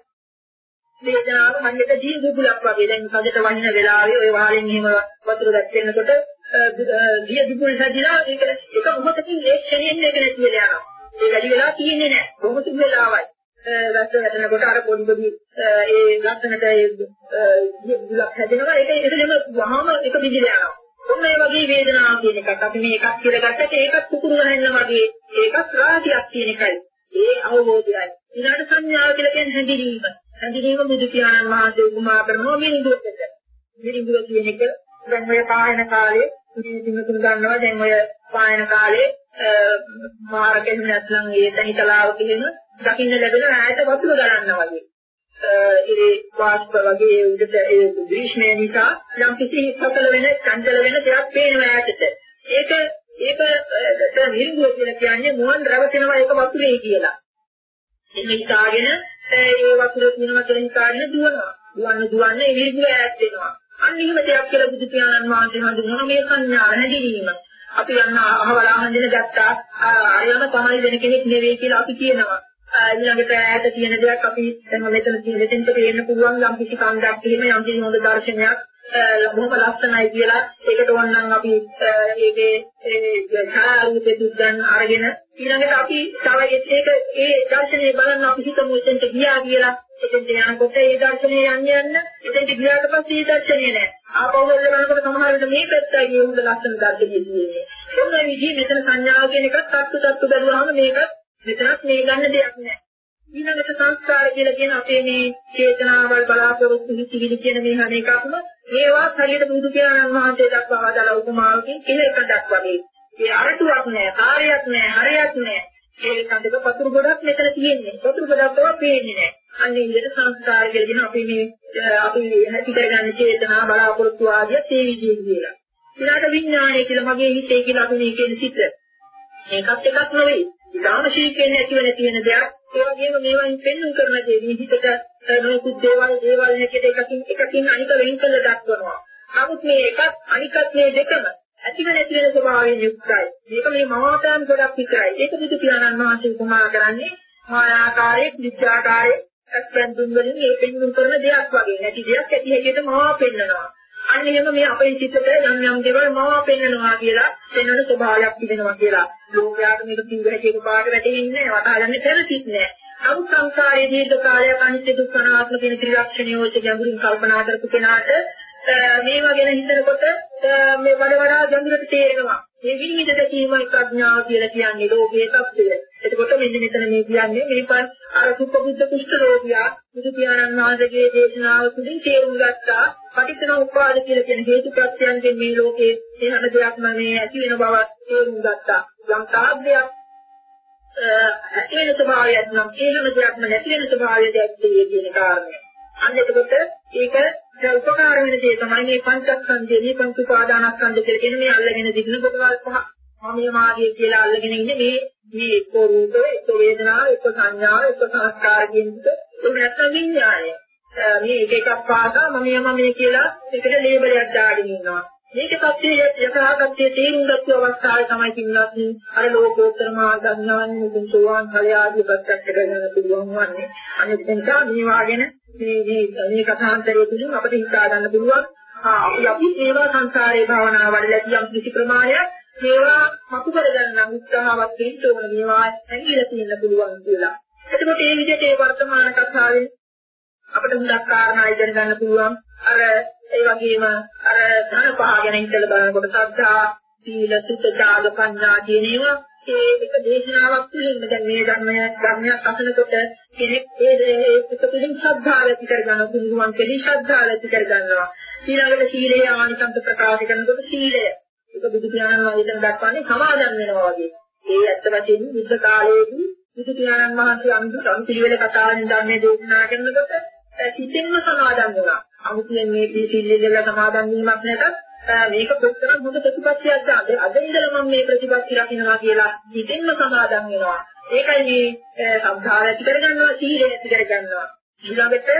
වේදනාව හරියට දී දුබුලක් වගේ දැන් කඩට වහින වෙලාවේ ඔය වහලෙන් එහෙම වතුර දැක්වෙනකොට දිය දුබුල් හැදිලා ඒක එක මොහොතකින් ඒ ක්ෂණයෙන් එක නැති වෙලා යනවා. ඒ වැඩි වෙලා තියෙන්නේ නැහැ. බොහොම සුළු වෙලාවයි. ගස්ස වැටෙනකොට අර පොඩි පොඩි ඒ ලක්ෂණට ඒ දිය දුබුලක් හැදෙනවා. ඒක ඒකෙම වහම එක විදිහට යනවා. ඔන්න ඒ වගේ වේදනාවක් කියන එකක් අපි මේ එකක් කියලා ගත්තට ඒකත් කුකුරු ගහන්න වගේ ඒකත් රාගයක් කියන එකයි. ඒ අවබෝධයයි. ඊළඟ සංඥාව කියලා කියන්නේ හැඳිනීම. හැඳිනීම බුදු පියාණන් වහන්සේ උපමා කරනවා මිනිඳුකට. මිනිඳුව කියන එක දැන් ඔය පායන කාලේ මේ දිනතුන් ගන්නවා දැන් ඔය පායන කාලේ මාර්ගෙන් නැත්නම් ඒ තනිතලාව කියන දකින්න ලැබෙන ඈත වතුර ගලනවා වගේ. ඒ වාස්ප වගේ උඩට ඒ ග්‍රීෂ්මය නිසා යම් කිසි සතල වෙන චංචල වෙන දෙයක් පේනවා ඈතට. ඒක ඒක නිර්ගුණ කියලා කියන්නේ මුවන් රැවටෙනවා ඒක වතුරේ කියලා. එන්න හිතාගෙන ඒ වතුර කියනවා කියලා හිතාගෙන දුවනවා. දුවන්න දුවන්න ඒ නිර්ගුණ ඈත් වෙනවා. අන්න එහෙම දෙයක් කියලා බුදු පියාණන් වහන්සේ හඳුන්වන මේ සංඥා හැදීම. අපි යන්න අහවලා හඳින ගත්තා අරයම තමයි වෙන කෙනෙක් නෙවෙයි කියලා අපි කියනවා. ඊළඟට ඈත තියෙන දෙයක් අපි දැන් මෙතන තියෙන දෙතෙන්ට පේන්න පුළුවන් යම් කිසි කන්දක් එහෙම යම් කිසි හොඳ දර්ශනයක් බොහොම ලස්සනයි කියලා ඒකට ඕනනම් අපි ඒකේ ඒ ඡායාරූපේ දුක්ගන් අරගෙන ඊළඟට අපි තව ඒක ඒ දර්ශනේ බලන්න අපි හිතමු එතෙන්ට ගියා කියලා එතෙන්ට යනකොට ඒ දර්ශනේ යන්න යන්න එතෙන්ට ගියාට පස්සේ ඒ දර්ශනේ නැහැ ආපහු බලනකොට සමහර විට මේ පැත්තයි මේ හොඳ ලස්සන දර්ශනේ තියෙන්නේ මොන විදිහේ මෙතන සංඥාව කියන එකත් තත්තු තත්තු බැලුවාම මේකත් මෙතනත් මේ ගන්න දෙයක් නැහැ. ඊළඟට සංස්කාර කියලා කියන අපේ මේ චේතනාවල් බලාපොරොත්තු හිතිවිලි කියන මේ හැම එකක්ම මේවා හරියට බුදු පියාණන් වහන්සේ දක්වා වදාළ උපමාවකින් කෙලෙකඩක් වගේ. ඒ අරටුවක් නැහැ, කාර්යයක් නැහැ, හරයක් නැහැ. ඒ කන්දක වතුරු ගොඩක් මෙතන තියෙන්නේ. වතුරු ගොඩක් තව පේන්නේ නැහැ. අන්න ඒ විදිහට සංස්කාර කියලා කියන අපි මේ අපි හැටි කරගන්න චේතනා බලාපොරොත්තු ආදිය ඒ විදිහේ කියලා. ඊළඟට විඥානය කියලා මගේ හිතේ කියලා අපි මේ කියන සිත. ඒකත් එකක් නෙවෙයි. ඊටාම ශීක්‍රයෙන් ඇතිව නැති වෙන දෙයක්. ඒ වගේම මේවායින් පෙන්වුම් කරන දේ හිතට නොයෙකුත් දේවල් දේවල් හැටියට එකකින් එකකින් අනික වෙන් කළ දක්වනවා. නමුත් මේ එකත් අනිකත් මේ දෙකම ඇතිව නැති වෙන ස්වභාවයෙන් යුක්තයි. මේක මේ මවාපෑම් ගොඩක් විතරයි. ඒක බුදු පියාණන් වහන්සේ උපමා කරන්නේ මායාකාරයේ, විචාකාරයේ, අත්පැන්තුන් වලින් මේ පෙන්වුම් කරන දෙයක් වගේ. නැති දෙයක් ඇති හැටියට මවා පෙන්නනවා. අන්න එහෙම මේ අපේ සිතට යම් යම් දේවල් මවා පෙන්නනවා කියලා පෙන්වන ස්වභාවයක් තිබෙනවා කියලා. ලෝකයාට මේක කිව්ව හැටි එකපාරට වැටෙන්නේ නැහැ. වටහා ගන්න පෙරසිට නැහැ. නමුත් සංසාරයේ දීර්ඝ කාලයක් අනිත්‍ය දුක්ඛ අනාත්ම කියන ත්‍රිලක්ෂණය ඔය ගැඹුරින් කල්පනා කරපු කෙනාට මේවා ගැන හිතනකොට මේ වඩ වඩා ගැඹුරට තේරෙනවා. මේ විනිවිද දැකීමයි ප්‍රඥාව කියලා කියන්නේ ලෝකයේ தත්ත්වය. එතකොට මෙන්න මෙතන මේ කියන්නේ මේපන් අර සුපබුද්ධ කුෂ්ඨ රෝගියා බුදු පියාණන් වහන්සේගේ දේශනාව තුළින් තේරුම් ගත්තා. පටිච්චසමුප්පාද කියලා කියන හේතු ප්‍රත්‍යයන්ගෙන් මේ ලෝකයේ මේ හැම දෙයක්ම මේ ඇති වෙන බව තේරුම් ගත්තා. යම් තාග්ගයක් ඇති වෙන ස්වභාවයක් නම් ඒ හැම දෙයක්ම නැති වෙන ස්වභාවය දැක්කේ කියන කාරණය. අන්න එතකොට ඒක උපකාර වෙන දේ තමයි මේ පංචස්කන්ධය, මේ පංච උපාදානස්කන්ධ කියලා කියන මේ අල්ලගෙන දිගන කොටවල් පහ. මම මාගේ කියලා අල්ලගෙන ඉන්නේ මේ මේ එක්ක රූපේ, එක්ක වේදනාව, එක්ක සංඥාව, එක්ක සංස්කාර කියන එක ඒ නැත්නම් විඥානය. මේ එක එකක් පාසා මම යම මේ කියලා එකට ලේබලයක් දාගෙන ඉන්නවා. මේක සත්‍යයේ යථාර්ථයේ තේරුම් ගත්ත අවස්ථාවේ තමයි කින්නත් අර ලෝකෝත්තර මාර්ගඥාන මුතුන් සෝවාන් ඵලය ආදී ප්‍රත්‍යක්ෂ කරගන්න පුළුවන් වන්නේ. අනිත් නිසා මේ වාගෙන මේ මේ මේ කථාන්තරය තුළින් අපිට හිතා ගන්න පුළුවන් ආ අපි අපි ඒවා සංසාරේ භාවනා වලදී යම් කිසි ප්‍රමාණයක් මේවා මතු කරගන්න උත්සාහවත් වෙන්න ඕන මේවා ඇඟිලා තියෙන්න පුළුවන් කියලා. එතකොට මේ විදිහට ඒ වර්තමාන කතාවෙන් අපිට හුඟක් කාරණා ඉගෙන ගන්න පුළුවන්. අර ඒ වගේම අර ධන පහ ගැන හිතලා බලනකොට සද්ධා, සීල, සුත, ත්‍යාග, ප්‍රඥා කියන ඒවා ඒ එක දේශනාවක් තුළින් දැන් මේ ධර්මය ධර්මයක් අසනකොට කෙනෙක් ඒ ඒක තුළින් ශ්‍රද්ධාව ඇති කර ගන්න පුළුවන් කෙලි ශ්‍රද්ධාව ඇති කර ගන්නවා. ඊළඟට සීලය ආනිසංස ප්‍රකාශ කරනකොට සීලය ඒක බුදු පියාණන් වහන්සේ දක්වන්නේ සමාදන් වෙනවා වගේ. ඒ ඇත්ත වශයෙන්ම බුද්ධ කාලයේදී බුදු පියාණන් වහන්සේ අනුසම් පිළිවෙල කතාවෙන් ධර්මයේ දේශනා කරනකොට සිතෙන්ම සමාදන් වෙනවා. අමුතුවෙන් මේ පිළිසිල්ලෙල සමාදන් වීමක් නැතත් මේක කොච්චර හොඳ ප්‍රතිපත්තියක්ද අද ඉඳලා මම මේ ප්‍රතිපත්තිය රකින්නවා කියලා සිතෙන්ම සමාදන් වෙනවා. ඒකයි මේ සම්භාවය ඇති කරගන්නවා, සීලය ඇති කරගන්නවා. ඊළඟට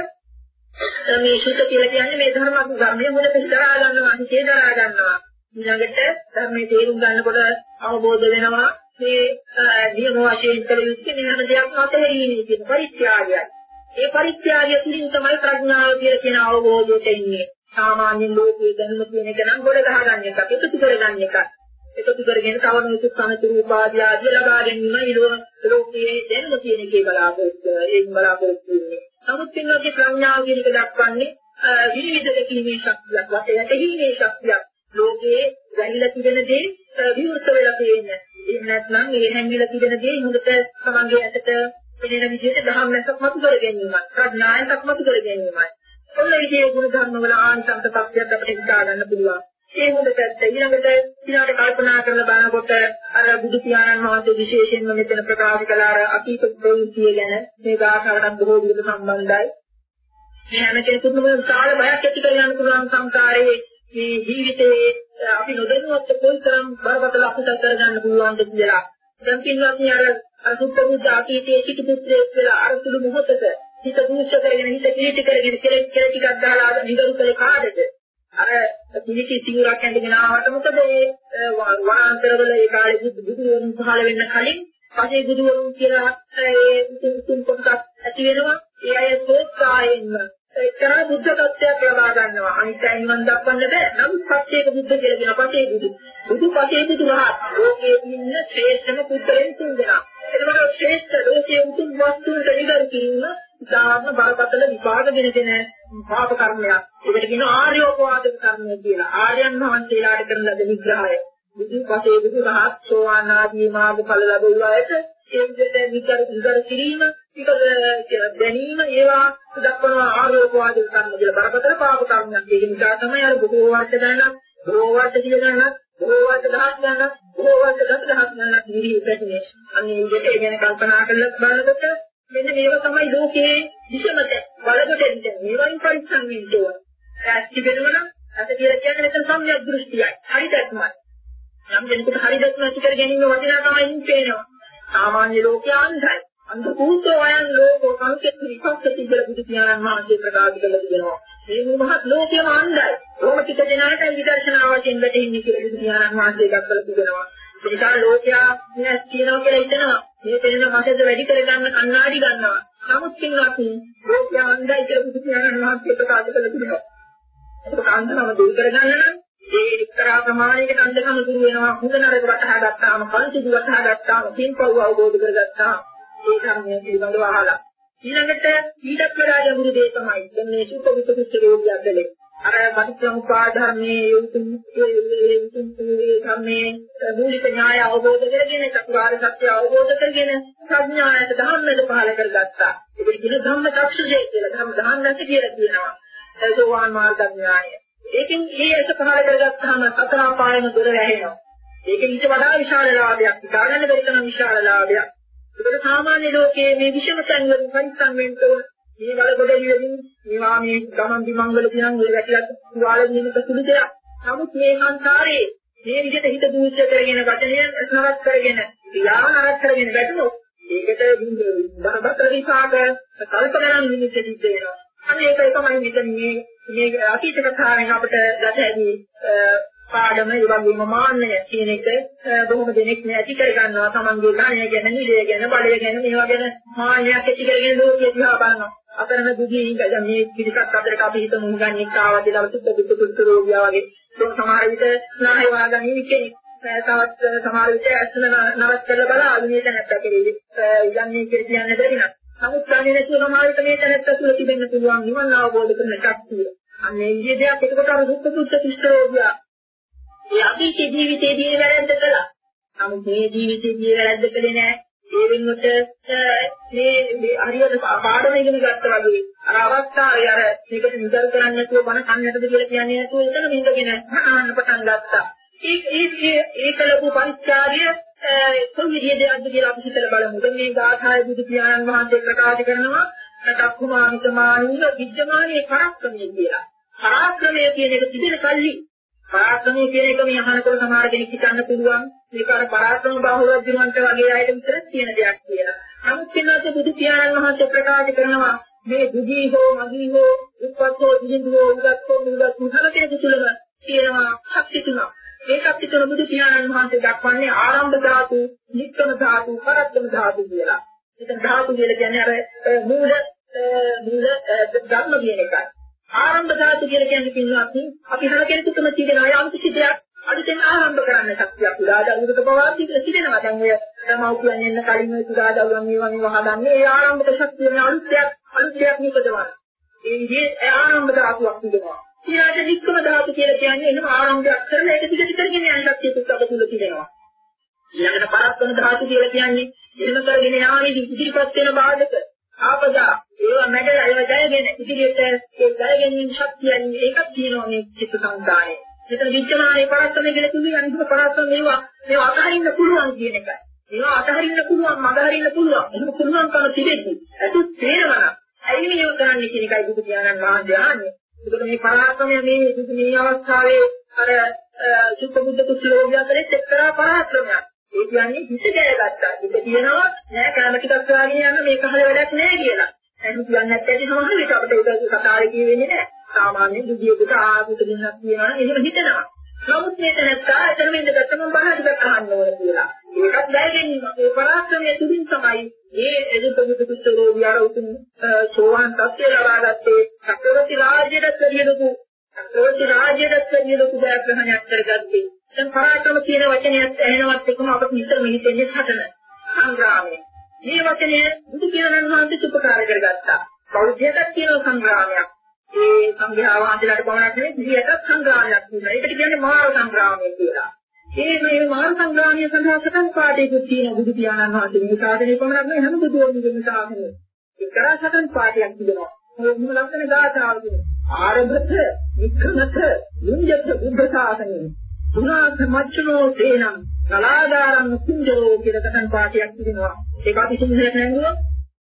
මේ සුත කියලා කියන්නේ මේ ධර්ම ධර්මයේ මොන පිටරා ගන්නවා, හිතේ දරා ගන්නවා. ඊළඟට ධර්මයේ තේරුම් ගන්නකොට අවබෝධ වෙනවා මේ නියම වශයෙන් කළ යුත්තේ මේ හැම දෙයක්ම අතහැරීමේ කියන පරිත්‍යාගයයි. ඒ පරිත්‍යාගය තුළින් තමයි ප්‍රඥාව කියලා කියන අවබෝධයට එන්නේ. සාමාන්‍ය ලෝකයේ දැනුම කියන එක නම් ගොඩ ගහගන්න එකක්, එකතු කරගන්න එකක්. එකතු කරගෙන තවන විසු සමතුරු උපාදී ආදී ලබා ගැනීම ඊළඟ ලෝකයේ දැනුම කියන එකේ බලාපොරොත්තු ඒන් බලාපොරොත්තු වෙන්නේ. නමුත් පින්වත්නි ප්‍රඥාව කියන එක දක්වන්නේ විවිධ දෙකීමේ ශක්තියක්, වටයටීමේ ශක්තියක්. ලෝකයේ වැහිලා තිබෙන දේ විවෘත වෙලා තියෙන්නේ. එහෙම නැත්නම් මේ හැංගිලා තිබෙන දේ හොඳට තමන්ගේ ඇතට වෙන විදිහට දහම් නැසක් මතු කර ගැනීමයි. ප්‍රඥාවෙන් මතු කර ගැනීමයි. ඔන්න විදිහේ ගුණ ධර්ම වල ආනිසංස තත්ත්වයක් අපිට හිතා ගන්න පුළුවන්. ඒ හොඳ පැත්ත ඊළඟට ඊළඟට කල්පනා කරලා බලනකොට අර බුදු පියාණන් වහන්සේ විශේෂයෙන්ම මෙතන ප්‍රකාශ කළ අර අතීත ප්‍රවෘත්තිය ගැන මේ ගාථාවටත් බොහෝ විදිහට සම්බන්ධයි. මේ හැම කෙනෙකුටම විශාල බයක් ඇති කර ගන්න පුළුවන් සංසාරයේ මේ ජීවිතයේ අපි නොදැනුවත් කොයිතරම් බරපතල අකුසල කරගන්න පුළුවන්ද කියලා. දැන් පින්වත්නි අර අසුත්තමුද අතීතයේ සිටු පුත්‍රයෙක් කියලා අර සුළු මොහොතක හිත දුෂ්ට කරගෙන හිත පිළිටි කරගෙන කෙලෙස් කෙල ටිකක් දාලා නිදරු කලේ කාටද? අර පිළිටි සිවුරක් ඇඳගෙන ආවට මොකද ඒ වනාන්තරවල ඒ කාලේ බුදුවරුන් පහළ වෙන්න කලින් පසේ බුදුවරුන් කියලා ඒ තුන් කොටස් ඇති වෙනවා. ඒ අය සෝත්සාහයෙන්ම එක්තරා බුද්ධ තත්ත්වයක් ලබා ගන්නවා. අනිත් අය නිවන් දක්වන්න බෑ. නමුත් පස්සේ බුද්ධ කියලා කියන පසේ බුදු. බුදු පසේ බුදු රහත්. ලෝකයේ ඉන්න ශ්‍රේෂ්ඨම පුද්ගලයන් තුන් දෙනා. එතකොට ශ්‍රේෂ්ඨ ලෝකයේ උතුම් වස්තුන්ට නිදන් කිරීම ඉතාම බරපතල විපාක ගෙන දෙන පාප කර්මයක්. ඒකට කියනවා ආර්යෝපවාද කර්මය කියලා. ආර්යයන් වහන්සේලාට කරන ලද විග්‍රහය. බුදු පසේ බුදු රහත් සෝවාන් ආදී මාර්ගඵල ලැබුවා ඇත. ඒ විදිහට විතර විතර කිරීම ඒක දැනීම ඒවා දක්වනවා ආර්යෝපවාද කර්ම කියලා. බරපතල පාප කර්මයක්. ඒක නිසා තමයි අර බොහෝ වාට ගන්න, බොහෝ වාට දිය ගන්න, බොහෝ වාට දහස් ගන්න, බොහෝ වාට දසදහස් ගන්න නිරි පැතිනේ. අනේ විදිහට ඒ ගැන කල්පනා කරලා බලනකොට මෙන්න මේව තමයි ලෝකයේ විෂමත බලකොට එන්නේ. මේවයින් පරිස්සම් වෙන්න ඕන. ඇත්ති වෙනවනම් අත කියලා කියන්නේ මෙතන සම්‍යක් දෘෂ්ටියයි. හරිදක්මයි. යම් කෙනෙකුට හරිදක්ම ඇති කර ගැනීම වටිනාකමයි පේනවා. සාමාන්‍ය ලෝකයේ අන්ධයි. අන්ධ කුසෝ අයන් ලෝකෝ සංකේත විපස්සති කියලා බුදු පියාණන් වහන්සේ ප්‍රකාශ කළා කියනවා. මේ මහත් ලෝකයේම අන්ධයි. ඕම ටික දෙනාට විදර්ශනා වශයෙන් වැටෙන්නේ කියලා බුදු පියාණන් වහන්සේ දක්වලා තිබෙනවා. ඒ නිසා ලෝකයා නැස් කියනවා කියලා හිතනවා. මේ පෙනෙන මාසෙද වැඩි කරගන්න කණ්ණාඩි ගන්නවා. නමුත් කින්වත් ලෝකයා අන්ධයි කියලා බුදු පියාණන් වහන්සේ ප්‍රකාශ කළා තිබෙනවා. ඒක අන්ධකම දුරු කරගන්න නම් ඒ එක්තරා ප්‍රමාණයකට අන්ධකම දුරු වෙනවා. හොඳ නරක වටහා ගත්තාම, පරිසුදු වටහා ගත්තාම, පින්පව් අවබෝධ කරගත්තාම ඒ ධර්මයේ පිළිබඳව අහලා ඊළඟට ඊටත් වඩා ගැඹුරු දේ තමයි දැන් මේ සුඛ විපස්සක රෝගිය අධලේ අර පටිච්චසමුප්පාද ධර්මයේ යොතුන් යොතුන් ධර්මයේ මූලික න්‍යාය අවබෝධ කරගෙන චතුරාර්ය සත්‍ය අවබෝධ කරගෙන ප්‍රඥායට ධම්මද පහල කරගත්තා. ඒක කියන ධම්ම චක්ෂුෂේ කියලා ධම්ම ධම්මන්ත කියලා කියනවා. ඒ සෝවාන් මාර්ග ඥානය. ඒකෙන් මේ ඇස පහල කරගත්තාම සතර පායන දොර වැහෙනවා. ඒක ඊට වඩා විශාල ලාභයක්. හිතාගන්න බැරි තරම් විශාල ලාභයක්. ඒක සාමාන්‍ය ලෝකයේ මේ විෂම තැන් වලින් පරිස්සම් වෙන්න ඕන. මේ වල ගොඩලියකින් මේවා මේ ගමන් බිමංගල කියන මේ වැටිලක් තුවාල නිමිත සුළු දෙයක්. නමුත් මේ සංසාරේ මේ විදිහට හිත දුෂ්ට කරගෙන වචනයෙන් අසනවත් කරගෙන ක්‍රියාව නරක කරගෙන බැටුනොත් ඒකට බරපතල විපාක කල්පනාන් නිමිත්ත සිද්ධ වෙනවා. අනේ ඒකයි තමයි මෙතන මේ මේ අතීත කතාවෙන් අපිට ගත හැකි පාඩම ඒ වගේම මාන්නය කියන එක බොහොම දෙනෙක් නැති කර ගන්නවා. තමන්ගේ ධනය ගැන, නිලය ගැන, බලය ගැන මේවා ගැන මාන්නයක් ඇති කරගෙන ලෝකයේ දිහා බලනවා. අතරම දුදී දැන් මේ පිටකත් අතරට අපි හිතමු ගන්නේ කාවද දවසක දුක් දුක් රෝගියා වගේ. ඒක සමහර විට නාය වාගන්නේ කෙනෙක්. තවත් සමහර විට ඇස්සන නවත් කරලා බලා අනිත් නැත්ත කෙරෙහි යන්නේ කියන්නේ බැරි නම්. නමුත් ගන්නේ නැතුව සමහර විට මේ තැනත් තුළ තිබෙන්න පුළුවන් නිවන් අවබෝධ කරන ශක්තිය. අන්නේ ඉන්නේ දෙයක් එතකොට අර දුක් දුක් කුෂ්ඨරෝගියා ඒ අතීත ජීවිතයේදී වැරද්ද කළා. නමුත් මේ ජීවිතයේදී වැරද්ද කළේ නැහැ. ඒ වෙනුවට මේ හරියට පාඩම ඉගෙන ගත්තා වගේ අර අවස්ථාවේ අර මේකට නිතර කරන්නේ නැතුව බණ කන්නටද කියලා කියන්නේ නැතුව එතන මින්දගෙන ආන්න පටන් ගත්තා. ඒ ඒ ඒකලපු පරිත්‍යාගය කොහොමද දෙයක්ද කියලා අපි හිතලා බලමු. මේ ගාථායේ බුදු පියාණන් වහන්සේ ප්‍රකාශ කරනවා තක්කුමානිතමානින විද්‍යමානයේ පරක්‍රමයේ කියලා. පරාක්‍රමය කියන එක තිබෙන කල්ලි පරාක්‍රමය කියන එක මේ අහනකොට සමහර කෙනෙක් හිතන්න පුළුවන් මේක අර පරාක්‍රම බාහුව දිනුවන්ට වගේ අයට විතර තියෙන දෙයක් කියලා. නමුත් එන්නත් බුදු පියාණන් වහන්සේ ප්‍රකාශ කරනවා මේ දුගී හෝ මගී හෝ උපත්ෝ දින්දුවෝ උගත්ෝ මුලත් මුහල කෙනෙකු තුළම තියෙනවා ශක්ති තුනක්. ඒ ශක්ති තුන බුදු පියාණන් වහන්සේ දක්වන්නේ ආරම්භ ධාතු, නික්කම ධාතු, පරක්‍රම ධාතු කියලා. ඒක ධාතු කියලා කියන්නේ අර මූල මූල ධර්ම කියන එකයි. ආරම්භ ධාතු කියලා කියන්නේ පින්වත් අපි හර කෙනෙකුටම තියෙන අය අන්තිසිතයක් අලුතෙන් ආරම්භ කරන්න ශක්තියක් උදාදවුරක පවාදී කියලා සිදෙනවා. දැන් ඔය තමව් කියන්නේ කලින් ඔය උදාදවුරන් මේවා මේවා හදන්නේ ඒ ආරම්භක ශක්තිය නේ අලුත්යක් අලුත්යක් නිපදවන. ඒ විදිහේ ආරම්භ ධාතුවක් තිබෙනවා. ඊළඟට නික්කම ධාතු කියලා කියන්නේ එනම ආරම්භයක් කරලා ඒක දිගට කරගෙන යන ශක්තියක් අප තුල තිබෙනවා. ඊළඟට පරක්‍රම ධාතු කියලා කියන්නේ එහෙම කරගෙන යාමේ ඉදිරිපත් වෙන බාධක ආපදා ඒවා මැඩලා ඒවා ජයගෙන ඉදිරියට ඒ ජයගැනීමේ ශක්තිය ඒකක් තියෙනවා මේ චිත්ත සංකාරයේ. ඒතර විද්‍යමානයේ පරක්‍රමය කියලා කියන්නේ අනිත් පරක්‍රම මේවා මේවා අතහරින්න පුළුවන් කියන එකයි. ඒවා අතහරින්න පුළුවන්, මගහරින්න පුළුවන්. එහෙම පුළුවන් කම තිබෙන්නේ. ඒක තේරෙනවා. ඇයි මේව කරන්නේ කියන එකයි බුදු පියාණන් වහන්සේ අහන්නේ. ඒකට මේ පරාක්‍රමය මේ මේ අවස්ථාවේ අර සුද්ධ බුද්ධ කුසලෝභය කරේ එක්තරා පරාක්‍රමයක්. ඒ කියන්නේ හිත ගැලගත්තා. හිත කියනවා නෑ කාම ටිකක් කරගෙන යන්න මේක හරිය වැඩක් නෑ කියලා. එහෙනම් කියන්නේ නැත්නම් සමහර විට අපිට ඒක කතාවේ කියෙන්නේ නෑ. සාමාන්‍ය දුදියකට ආපුත දෙන්නක් කියනවා එහෙම හිතනවා. නමුත් මේක නැත්තා එතන මෙන්න ගත්තම බාහිරට අහන්න ඕන කියලා. ඒකත් දැනෙන්නේ මේ පරාක්‍රමයේ තුලින් තමයි මේ සුද්ධ බුද්ධ කුසලෝභය අර උතුම් සෝවාන් තත්ත්වය ලබාගත්තේ. චක්‍රවර්ති රාජ්‍යයට කියනකු චක්‍රවර්ති රාජ්‍යයට කියනකු බයග්‍රහණයක් කරගත්තේ. දැන් පරාක්‍රම කියන වචනයත් ඇහෙනවත් එකම අපිට නිතරම හිතෙන්නේ සටන සංග්‍රාමය. මේ වචනය බුදු පියාණන් වහන්සේ උපකාර කරගත්තා. බෞද්ධයට කියන සංග්‍රාමයක්. ඒ සංඝයා වහන්සේලාට පමණක් නෙවෙයි කිසියකට සංග්‍රාමයක් තියෙනවා. ඒකට කියන්නේ මහා සංග්‍රාමය කියලා. ඒ මේ මහා සංග්‍රාමය සඳහා සටන් පාඩේකුත් තියෙන බුදු පියාණන් වහන්සේ මේ සාධනේ පමණක් නෙවෙයි හැම බුදුෝගිගේ සාධනේ. ඒකරා සටන් පාඩයක් තිබෙනවා. මේ මුල ලක්ෂණ ගාථාව තියෙනවා. ආරම්භත, වික්‍රමත, යුඤ්ජත බුද්ධ ශාසනය. දුනාත මච්චනෝ තේනම් නලාදාරම් කුංජරෝ කියලා සටන් පාඩයක් තිබෙනවා. ඒක අපි සිංහලට නැංගුවොත්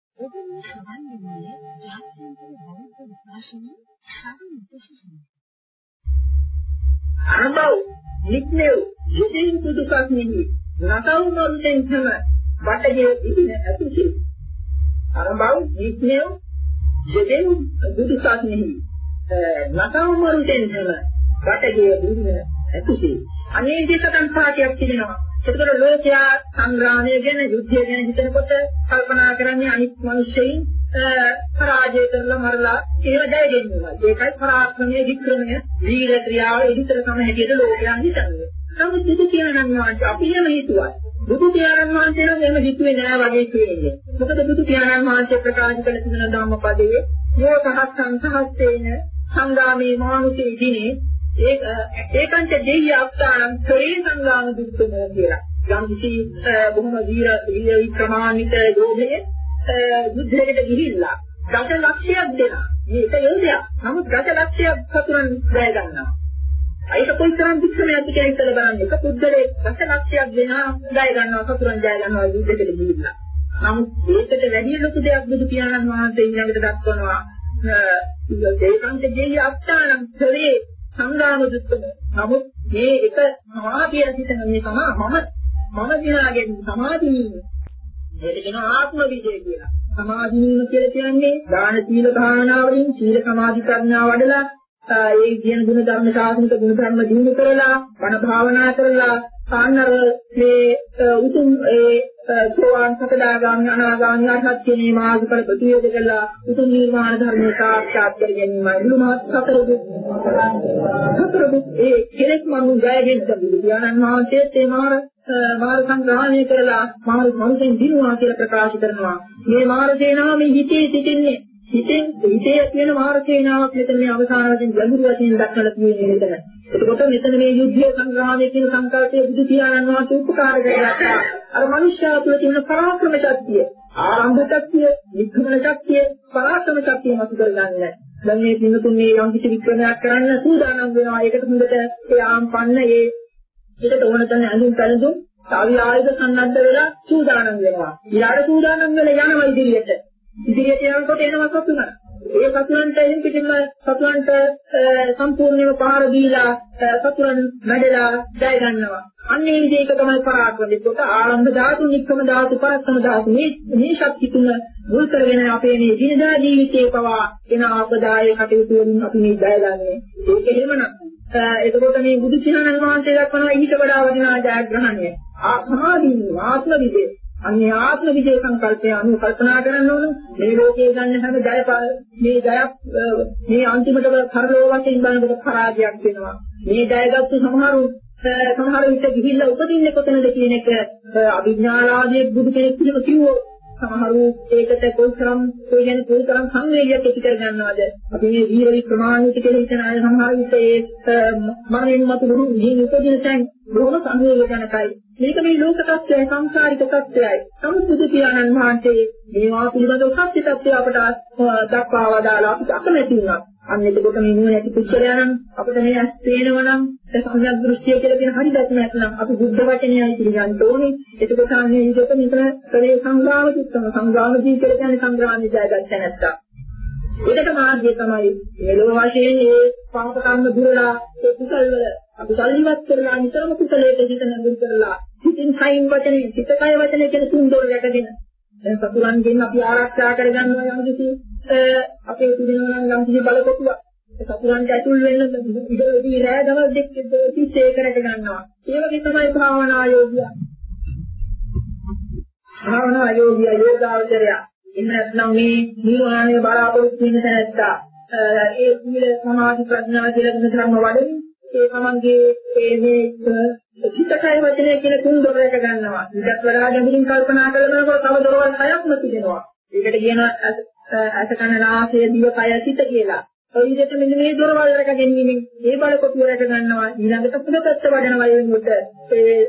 අරබව නික්මෙව් යදින් දුදුසක් නිවි රතව මොන්තෙන් තම බටගේ ඉන්න ඇතුසි අරබව නික්මෙව් යදින් දුදුසක් නිවි රතව මොන්තෙන් තම බටගේ ඉන්න ඇතුසි අනේ දෙකටන් පාටියක් තිබෙනවා. ඒකට ලෝකයා සංග්‍රාමය ගැන යුද්ධය ගැන හිතනකොට කල්පනා කරන්නේ අනිත් මිනිස්සෙයින් පරාජය කරලා මරලා ඒව ජයගන්නවා. ඒකයි පරාක්‍රමයේ වික්‍රමය වීර ක්‍රියාව එදිතර සම හැටියට ලෝකයන් හිතන්නේ. නමුත් බුදු පියාණන් වහන්සේ අපි එහෙම හිතුවා. බුදු පියාණන් වහන්සේ නම් එහෙම හිතුවේ නෑ වගේ කියන්නේ. මොකද බුදු පියාණන් වහන්සේ ප්‍රකාශ කළ තිබෙන ධම්මපදයේ යෝ සහස්සං සහස්සේන සංගාමේ මානුෂේ දිනේ ඒක ඒකන්ට දෙය අවස්ථානම් ත්‍රි සංගාම දුක්ඛම කියලා. යම් කිසි බොහොම වීර වීර වික්‍රමාන්විත යෝධයෙක් යුද්ධයකට ගිහිල්ලා දස ලක්ෂයක් දෙනා. මේක යෝධයා. නමුත් දස ලක්ෂයක් සතුරන් ජය ගන්නවා. ඒක කොයිතරම් වික්‍රමයක්ද කියලා හිතලා බලන්න. එක පුද්ගලයෙක් දස ලක්ෂයක් දෙනා ජය ගන්නවා සතුරන් ජය ගන්නවා යුද්ධයකට ගිහිල්ලා. නමුත් ඒකට වැඩි ලොකු දෙයක් බුදු පියාණන් වහන්සේ ඊළඟට දක්වනවා. ඒකන්ට දෙය අවස්ථානම් ත්‍රි සංගාම දුක්ඛම. නමුත් මේ එක මහා පියර හිතන මේ තමයි මම මම දිනාගෙන සමාධි වීම. මේක කියන ආත්ම විජය කියලා. සමාධි වීම කියලා කියන්නේ දාන සීල භාවනා වලින් සීල සමාධි ප්‍රඥා වඩලා ඒ කියන ගුණ ධර්ම සාසනික ගුණ ධර්ම දිනු කරලා බණ භාවනා කරලා කාන්නර මේ උතුම් ඒ සෝවාන් සකදාගාමී අනාගාමී අරහත් කියන මේ මාර්ගඵල ප්‍රතිවේද කළා උතුම් නිර්වාණ ධර්මය සාක්ෂාත් කර ගැනීමයි මුළු මහත් සතර දුක් සතර දුක් ඒ කෙලෙස් මනු ගයගෙන බුදු පියාණන් වහන්සේ ඒ මාර මාර සංග්‍රහණය කරලා මාර මනුෂ්‍යයන් දිනුවා කියලා ප්‍රකාශ කරනවා මේ මාර සේනාවේ හිතේ සිටින්නේ හිතෙන් හිතේ තියෙන මාර සේනාවක් මෙතන මේ අවසාන වශයෙන් ගැඹුරු වශයෙන් දක්වලා තියෙන්නේ මෙතන. එතකොට මෙතන මේ යුද්ධය සංග්‍රහණය කියන සංකල්පයේ බුදු පියාණන් වහන්සේ උපකාර කරගත්තා. අර මනුෂ්‍යයා තුළ තියෙන පරාක්‍රම ශක්තිය, ආරම්භ ශක්තිය, වික්‍රමන ශක්තිය, පරාක්‍රම ශක්තිය මත කරගන්න. දැන් මේ දිනතුන් මේ යම් කිසි වික්‍රමයක් කරන්න සූදානම් වෙනවා. ඒකට හොඳට ඒ ආම්පන්න ඒ ඒකට ඕන තැන ඇඳුම් පැළඳුම් සාවි ආයුධ සන්නද්ධ වෙලා සූදානම් වෙනවා. ඊළඟ සූදානම් වෙලා යනවා ඉදිරියට. ඉදිරියට යනකොට එනවා සතුන. ඒ සතුනන්ට එයින් පිටින්ම සතුනන්ට සම්පූර්ණයෙන්ම පහර දීලා සතුනන් මැඩලා ජය ගන්නවා. අන්න ඒ විදිහට තමයි පරාක්‍රම දෙක ආරම්භ ධාතු, නික්කම ධාතු, පරස්තම ධාතු මේ මේ ශක්ති තුන මුල් කරගෙන අපේ මේ දිනදා ජීවිතේ පවා එන ආපදායේ කටයුතු වලින් අපි මේ ජය ගන්නෙ. ඒක එහෙමනම් එතකොට මේ බුදු සිනහන් වහන්සේ දක්වනවා ඊට වඩා වටිනා ජයග්‍රහණය. ආත්මාදී ආත්ම විදේ අන්නේ ආත්ම විජය සංකල්පය අනුව කල්පනා කරන්න ඕන මේ ලෝකයේ ගන්න හැම ජය මේ ජයක් මේ අන්තිමට කරලෝ වශයෙන් බලනකොට පරාජයක් වෙනවා මේ ජයගත්තු සමහරු සමහර විට ගිහිල්ලා උපදින්නේ කොතනද කියන එක අභිඥාලාභයේ බුදු කෙනෙක් කිව්ව කිව්වෝ සමහරු ඒකට කොයිතරම් ඒ කියන්නේ කොයිතරම් සංවේගයක් ඇති කර ගන්නවද අපි මේ වීර වික්‍රමාණිත කියලා හිතන අය සමහර විට ඒ මරණයන් මත දුරු ජීවි උපදින තැන් බොහොම සංවේගජනකයි මේක මේ ලෝක තත්ත්වය සංසාරික තත්ත්වයයි සම්බුදු පියාණන් වහන්සේ මේවා පිළිබඳව සත්‍ය තත්ත්වය අපට දක්වා වදාලා අපිට අකමැති වුණා අන්න එතකොට මේ නුවණ ඇති පුච්චලයා නම් අපිට මේ ඇස් පේනවා නම් ඒ සම්‍යක් දෘෂ්ටිය කියලා කියන හරි දැක්ම නැත්නම් අපි බුද්ධ වචනයයි පිළිගන්න ඕනේ එතකොට අන්නේ විදිහට මෙතන කරේ සංග්‍රාම චිත්තම සංග්‍රාම ජීවිතය කියන්නේ සංග්‍රාමයේ ජයගත්ත නැත්තා ඒකට මාර්ගය තමයි මෙලොව වශයෙන් මේ පාප කර්ම දුරලා ඒ කුසල වල අපි සල්ලිවත් කරලා නිතරම කුසලයට හිත නැඹුරු කරලා සිතින් කයින් වචනේ සිත කය වචනේ කියන තුන් දොර රැකගෙන දැන් සතුරන්ගෙන් අපි ආරක්ෂා කරගන්නවා යම් කිසි අපේ තුදිනවා නම් යම් කිසි බලකොටුවක් සතුරන්ට ඇතුල් වෙන්න ඉඩදී රැය දවස් දෙක තිස්සේ කරට ගන්නවා ඒ වගේ තමයි භාවනා යෝගියා භාවනා යෝගියා යෝගාවචරය ඉන්න නැත්නම් මේ නිර්වාණය බලාපොරොත්තු වෙන තැනත්තා ඒ සීල සමාධි ප්‍රඥා කියලා කියන ධර්ම වඩමින් ඒ තමන්ගේ ඒ මේ චිත්තකය වචනය කියන තුන් දොරක ගන්නවා. ඊට වඩා ගැඹුරින් කල්පනා කරනකොට තව දොරවල් හයක්ම තිබෙනවා. ඒකට කියන අස කන නාසය දිව කය සිත කියලා. ඒ විදිහට මෙන්න මේ දොරවල් රැක ගැනීමෙන් ඒ බල කොටුව රැක ගන්නවා. ඊළඟට පුදකත්ත වඩනවා වෙනකොට ඒ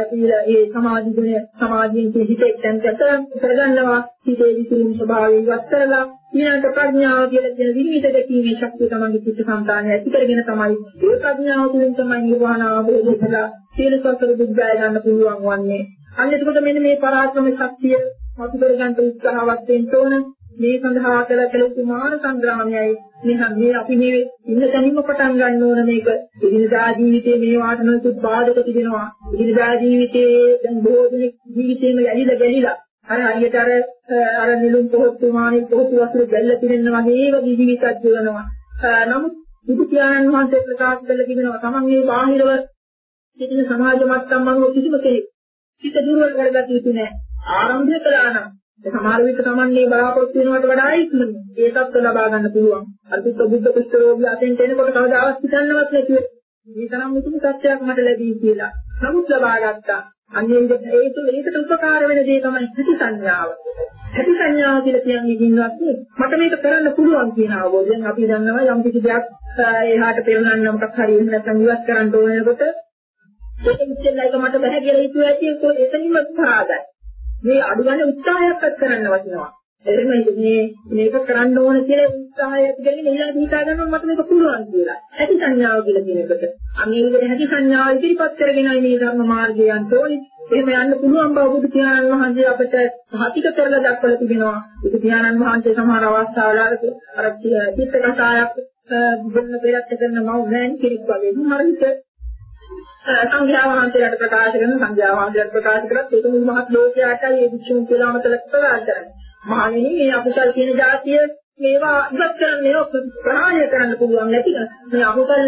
ඒ සමාධි ගුණය සමාධියෙන් හිත එක්තැන් කරගන්නවා. හිතේ විසිරීම ස්වභාවය ඉවත් කරලා ඊළඟට ප්‍රඥාව කියලා කියන විවිධ දෙකීමේ ශක්තිය තමයි චිත්ත සංතානය ඇති කරගෙන තමයි ඒ ප්‍රඥාව තුළින් තමයි නිර්වාණ අවබෝධ කරලා සීල සතර බුද්ධය ගන්න පුළුවන් වන්නේ. අන්න එතකොට මෙන්න මේ පරාක්‍රම ශක්තිය මතු කර ගන්න උත්සාහවත් වෙන්න ඕන. මේ සඳහා කළ කළ මාන සංග්‍රාමයයි මේ මේ අපි මේ ඉන්න තැනින්ම පටන් ගන්න ඕන මේක. ඉදිරියදා ජීවිතයේ මේ වාටනොත් බාධක තිබෙනවා. ඉදිරියදා ජීවිතයේ දැන් බොහෝ දෙනෙක් ජීවිතේම යහිලා ගැහිලා අර හරියට අර අර නිලුම් පොහොත්තු මානෙ පොහොත්තු වස්තු බැල්ල පිරෙන්න වගේ ඒ වගේ ජීවිතයක් ජීවනවා. නමුත් බුදු පියාණන් වහන්සේ ප්‍රකාශ කළ තිබෙනවා තමන් මේ බාහිරව සිටින සමාජ මට්ටම් අනුව කිසිම කෙනෙක් හිත දුර්වල කරගත යුතු නැහැ. ආරම්භය කළා නම් සමහර විට තමන් මේ බලාපොරොත්තු වෙනවට වඩා ඉක්මනින් ඒ තත්ත්ව ලබා ගන්න පුළුවන්. අර්ථිත බුද්ධ කුෂ්ඨරෝගී අතෙන් එනකොට කවදාවත් හිතන්නවත් නැතුව මේ තරම් උතුම් සත්‍යයක් මට ලැබී කියලා. නමුත් ලබා ගත්තා. අන්නේ ඒක ඒකට උපකාර වෙන දේ තමයි සති සංඥාව. සති සංඥාව කියලා කියන්නේ කින්වත් මට මේක කරන්න පුළුවන් කියන අවබෝධයෙන් අපි දන්නවා යම් කිසි දෙයක් එහාට පෙරලන්න මොකක් හරි එහෙම නැත්නම් ඉවත් කරන්න ඕන වෙනකොට ඒක ඉස්සෙල්ලා ඒක මට බෑ කියලා හිතුවා ඇති ඒක එතනින්ම පරාදයි. මේ අඩු ගන්න උත්සාහයක්වත් කරන්න වටිනවා. එහෙම මේ මේක කරන්න ඕන කියලා උත්සාහය ඇතිගෙන ඊළඟ හිතා ගන්නවා මට මේක පුළුවන් කියලා. ඇති සංඥාව කියලා කියන එකට. අනේ විදිහට ඇති සංඥාව ඉදිරිපත් කරගෙනයි මේ ධර්ම මාර්ගය යන්න ඕනේ. එහෙම යන්න පුළුවන් බව බුදු පියාණන් වහන්සේ අපට සාතික කරලා දක්වලා තිබෙනවා. බුදු පියාණන් වහන්සේ සමහර අවස්ථාවල අර චිත්ත කතාවක් බුදුන් පෙරත් කරන මව මෑන් කෙනෙක් වගේ. සමහර විට සංඝයා වහන්සේලාට ප්‍රකාශ කරන සංඝයා වහන්සේලාට ප්‍රකාශ කරත් ඒක මහත් ලෝකයාටයි මේ වික්ෂුන් කියලා අමතලක් ප්‍රකාශ කරන්නේ. මහණෙනි මේ අකුසල් කියන જાතිය මේවා ඉවත් කරන්න මේවා ප්‍රහාණය කරන්න පුළුවන් නැති මේ අකුසල්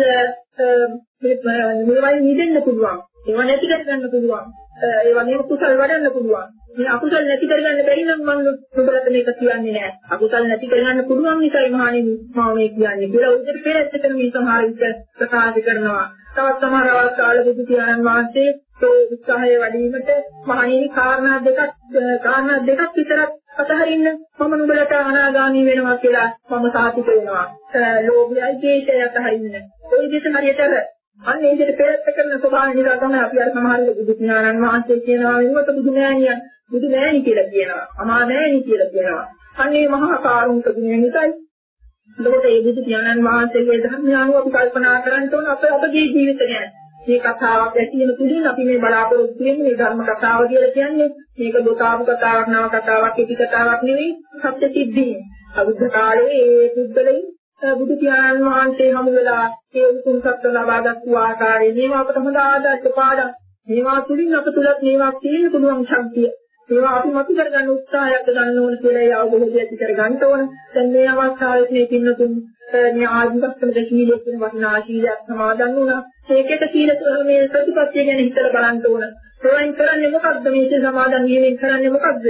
මේවා නිදෙන්න පුළුවන්. ඒවා නැති කරගන්න පුළුවන්. ඒවා නේ කුසල් වඩන්න පුළුවන්. මේ අකුසල් නැති කරගන්න බැරි නම් මම ඔබට මේක කියන්නේ නැහැ. අකුසල් නැති කරගන්න පුළුවන් නිසායි මහණෙනි මම මේ කියන්නේ කියලා උදේට පෙරත් එක්ක මේ සමහර විට ප්‍රකාශ කරනවා. තවත් සමහර අවස්ථාවල බුදු පියාණන් වහන්සේ ඒ උත්සාහය වැඩිවීමට මහණෙනි කාරණා දෙකක් කාරණා දෙකක් විතරක් අතහරින්න මම නුඹලට අනාගාමී වෙනවා කියලා මම සාතික වෙනවා. ලෝභයයි ද්වේෂයයි අතහරින්න. ওই විදිහට හරියට අන්න ඒ විදිහට පෙරත් කරන ස්වභාවය නිසා තමයි අපි අර සමහර බුදු පියාණන් වහන්සේ කියනවා වෙනකොට බුදු නෑනිය බුදු නෑනි කියලා කියනවා. අමා නෑනි කියලා කියනවා. අන්න මේ මහා කාරුණික ගුණය නිසායි එතකොට ඒ බුදු පියාණන් වහන්සේගේ ධර්මය අනුව අපි කල්පනා කරන්න ඕන අපේ අපගේ ජීවිතය ගැන. මේ කතාවක් ඇසීම තුළින් අපි මේ බලාපොරොත්තු වෙන්නේ මේ ධර්ම කතාව කියලා කියන්නේ මේක දොකාපු කතාවක් නව කතාවක් ඉති කතාවක් නෙවෙයි සත්‍ය සිද්ධිය. අවිද්‍ය කාලේ ඒ පුද්ගලයන් බුදු පියාණන් වහන්සේ හමු වෙලා ඒ උතුම් සත්‍ය ලබාගත් ආකාරයේ මේවා අපට හොඳ ආදර්ශ පාඩම්. මේවා තුළින් අප තුලත් මේවා තියෙන්න පුළුවන් ශක්තිය. ඒවා අපි මතු කරගන්න උත්සාහයක් ගන්න ඕන කියලා ඒ අවබෝධය ඇති කරගන්න ඕන. දැන් මේ අවස්ථාවේ මේ පින්නතුන් න්‍යායීකස්තම දෙකීලේ කියන වටිනා ශීලයක් සමාදන් වුණා. ඒකේක සීල මේ ප්‍රතිපත්තිය ගැන හිතලා බලන්න ඕන. ප්‍රවයින් කරන්නේ මොකක්ද මේ සමාදන් වීමෙන් කරන්නේ මොකක්ද?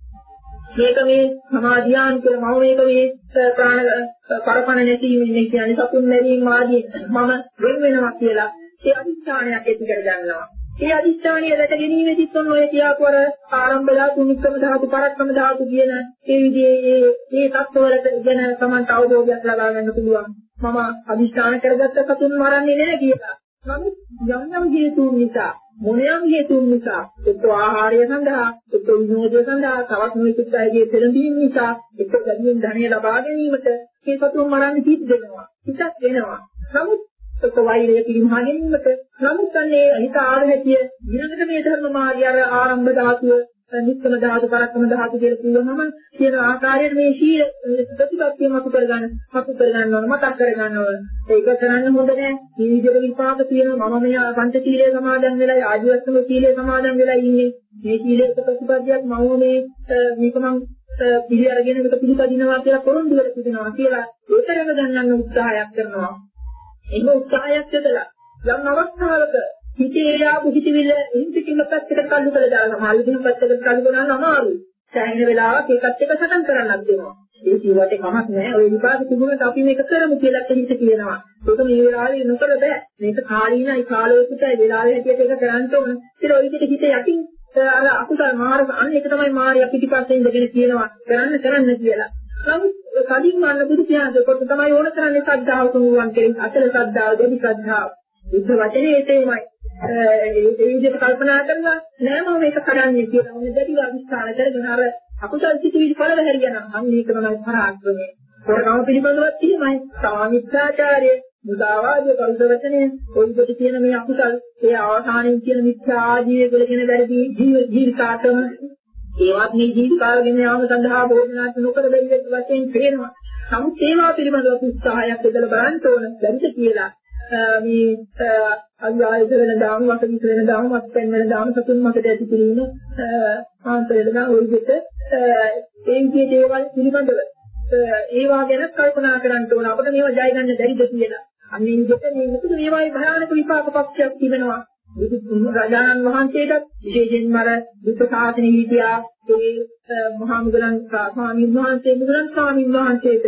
මේක මේ සමාධියාන් කියලා මම මේක මේ ප්‍රාණ පරපණ නැතිවීමෙන් කියන්නේ සතුන් මැරීම ආදී මම වෙන වෙනවා කියලා ඒ අදිස්ථානයක් ඇති කරගන්නවා. ඒ අදිස්ථානීය දැක ගැනීමේදීත් ඔන්න ඔය කියාපු අර ආරම්භ ධාතු, නික්කම ධාතු, පරක්කම ධාතු කියන ඒ විදිහේ මේ තත්ත්වවලට ගැන සමන්ත අවබෝධයක් ලබා ගන්න පුළුවන්. මම අදිස්ථාන කරගත්ත සතුන් මරන්නේ නැහැ කියලා. නමුත් යම් යම් හේතුන් නිසා, මොනියම් හේතුන් නිසා, එක්ක ආහාරය සඳහා, එක්ක විනෝදය සඳහා, තවත් නොයෙකුත් අයගේ පෙළඹීම් නිසා, එක්ක ගැනීම ධනය ලබා ගැනීමට මේ සතුන් මරන්න සිද්ධ වෙනවා. හිතක් වෙනවා. නමුත් එක්ක වෛරය පිළිමහා ගැනීමට නමුත් අන්නේ හිත ආරහැතිය ඊළඟට මේ ධර්ම මාර්ගය අර ආරම්භ ධාතුව, නික්කම ධාතු, පරක්කම ධාතු කියලා කියනම කියන ආකාරයට මේ ශීල ප්‍රතිපත්තිය මතු කරගන්න, මතු කරගන්න ඕන, මතක් කරගන්න ඕන. ඒක කරන්න හොඳ නැහැ. මේ විදිහට විපාක තියෙනවා. මම මේ පංච සීලය සමාදන් වෙලා, ආජීවත්වම සීලය සමාදන් වෙලා ඉන්නේ. මේ සීලේ ප්‍රතිපත්තියක් මම මේ මේක මම පිළි අරගෙන මේක පිළිපදිනවා කියලා පොරොන්දු වෙලා තිබෙනවා කියලා ඒතරම ගන්නන්න උත්සාහයක් කරනවා. එහෙම උත්සාහයක් යොදලා යම් අවස්ථාවක හිතේ ආපු හිතවිල්ල ඉන්දිකීම පැත්තකට කල්ු කරලා දාලා සමාල් විදිහට පැත්තකට කල්ු කරන්න අමාරුයි. සෑහෙන වෙලාවක් ඒකත් එක්ක සටන් කරන්නත් වෙනවා. ඒ කිව්වට කමක් නැහැ. ওই විපාක තිබුණත් අපි මේක කරමු කියලා හිත කියනවා. ඒක මේ වෙලාවේ නොකර බෑ. මේක කාලීනයි කාලෝචිතයි වෙලාවේ හැටියට ඒක කරන්න ඕන. ඒක ඔය විදිහට හිත යටින් අර අකුසල් මාර්ග අන්න ඒක තමයි මාර්ගය පිටිපස්සේ ඉඳගෙන කියනවා කරන්න කරන්න කියලා. නමුත් කලින් වන්න බුදු පියාණන් කොට තමයි ඕන කරන්නේ ශ්‍රද්ධාව තුනුවන් කෙරෙහි අතල ශ්‍රද්ධාව දෙවි ශ්‍රද්ධාව. බුද්ධ වචනේ ඒකමයි. ඒ විදිහට කල්පනා කරලා නෑ මම මේක කරන්නේ කියලා මොන දෙවි අවිස්ථාන කරගෙන අර අකුසල් සිතුවිලි පළව හැරියනම් අන්න ඒක තමයි පරාක්‍රමය. කොරකම පිළිබඳවත් තියෙනයි. සාමිච්ඡාචාරය, මුදාවාදී පරිසවචනේ ඔය විදිහට කියන මේ අකුසල් ඒ අවසානයේ කියන මිත්‍යා ආජීවය වලගෙන වැරදි ජීවිතාතම ඒවත් මේ ජීවිතාවගෙන යාම සඳහා බෝධනාත් නොකර බැරිවෙත් වශයෙන් පේනවා. නමුත් ඒවා පිළිබඳව උත්සාහයක් යොදලා බලන්න ඕන. බැරිද කියලා මේ අවිවාහිත වෙන දාම, වසවිත වෙන දාම, අත්පැන් වෙන දාම, සතුන් මතට ඇති කිරීම ආන්තරයද ඔය විදිහට ඒ විදිහේ දේවල් පිළිබඳව ඒවා ගැන කල්පනා කරන්න ඕන. අපිට මේවා ජය ගන්න බැරිද කියලා. අන්න ඒ විදිහට මේ මොකද මේවායි භයානක විපාක පක්ෂයක් තිබෙනවා. බුදු රජාණන් වහන්සේට විශේෂයෙන්ම අර බුද්ධ ශාසනය හිටියා ඒ මහා මුගලන් ස්වාමීන් වහන්සේ මුගලන් ස්වාමීන් වහන්සේට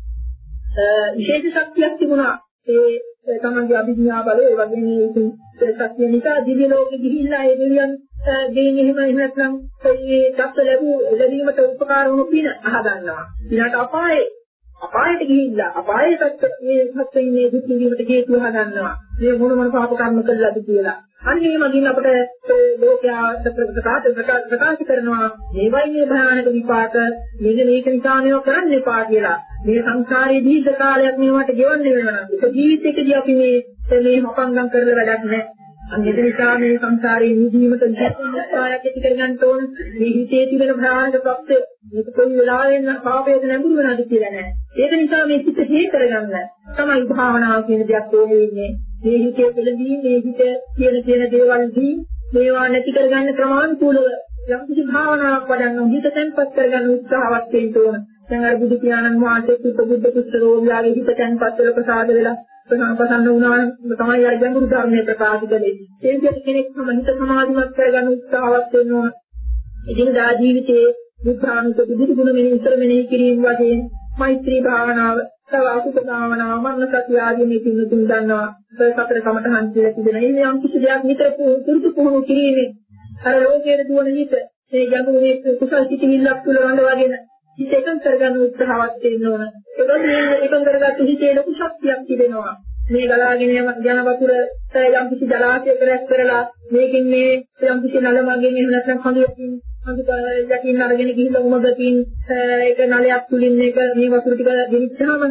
විශේෂ ශක්තියක් තිබුණා. ඒ තමන්ගේ අභිඥා බලය ඒ වගේම මේ ශක්තිය නිසා දිව්‍ය ලෝකෙ ගිහිල්ලා ඒ දෙවියන් දෙයින් එහෙම නැත්නම් ඒ ශක්ත ලැබු ලැබීමට උපකාර වුණු පින අහගන්නවා. ඊට අපායේ අපායට ගිහිල්ලා අපායේ සත්‍ය මේ සත්‍යයේ මේ දුක් විඳීමට හේතු හදන්නවා. මේ මොන මොන පාප කර්ම කළාද කියලා. අන්න ඒ වගේම අපිට ලෝකයාට ප්‍රකාශ ප්‍රකාශ කරනවා මේවයි මේ භයානක විපාක මේක මේක නිසා මේව කරන්න එපා කියලා. මේ සංසාරයේ දීර්ඝ කාලයක් මේවට ගෙවන්න වෙනවා. ඒක ජීවිතේකදී අපි මේ මේ හොපංගම් කරලා වැඩක් නැහැ. අනිත් නිසා මේ සංසාරේ නිදීමට උත්සාහයක් ඇති කරගන්න ඕන. මේ හිතේ තිබෙන භයානක ප්‍රත්‍ය මේක කොයි වෙලාවෙන් පාපයට නැඹුරු වෙනවද කියලා නෑ. ඒක නිසා මේ හිත හේ කරගන්න තමයි භාවනාව කියන දෙයක් ඕනේ වෙන්නේ. මේ හිතේ පිළිදී මේ හිත කියන කියන දේවල්දී මේවා නැති කරගන්න ක්‍රමානුකූලව යම් කිසි භාවනාවක් වඩන්න හිත තැන්පත් කරගන්න උත්සාහවත් වෙන්න ඕන. දැන් අර බුදු පියාණන් වහන්සේ සුද්ධ කුෂ්ඨරෝගියාගේ හිත තැන්පත් වෙලා ප්‍රසාද වෙලා ප්‍රසන්න වුණා තමයි අර ගැඹුරු ධර්මයේ ප්‍රකාශ කළේ. ඒ විදිහට කෙනෙක් තම හිත සමාධිමත් කරගන්න උත්සාහවත් වෙන්න ඕන. එදිනදා ජීවිතයේ බුද්ධානුස්සති බුදු ගුණ මෙහි ඉතර මෙහි කිරීම වශයෙන් මෛත්‍රී භාවනාව, සවාසුත භාවනාව, මරණ සතිය ආදී මේ පිළිතුරු දන්නවා. ඒ සතර කමඨහන් කියලා තිබෙනවා. මේ යම් කිසි දෙයක් නිතර පුරුදු පුහුණු කිරීමෙන් අර ලෝකයේ දුවන හිත මේ ගැඹුරු මේ කුසල් සිතිවිල්ලක් තුළ රඳවාගෙන හිත එකඟ කරගන්න උත්සාහවත් වෙන්න ඕන. ඒකත් මේ එකඟ කරගත්තු හිතේ ලොකු ශක්තියක් තිබෙනවා. මේ ගලාගෙන යන වතුර යම් කිසි ජලාශයක රැස් කරලා මේකෙන් මේ යම් කිසි නලමගෙන් එහෙම නැත්නම් කඳුකින් කඳු යටින් අරගෙන ගිහිල්ලා උමගකින් ඒක නලයක් තුලින් මේක මේ වතුර ටික ගෙනිච්චාම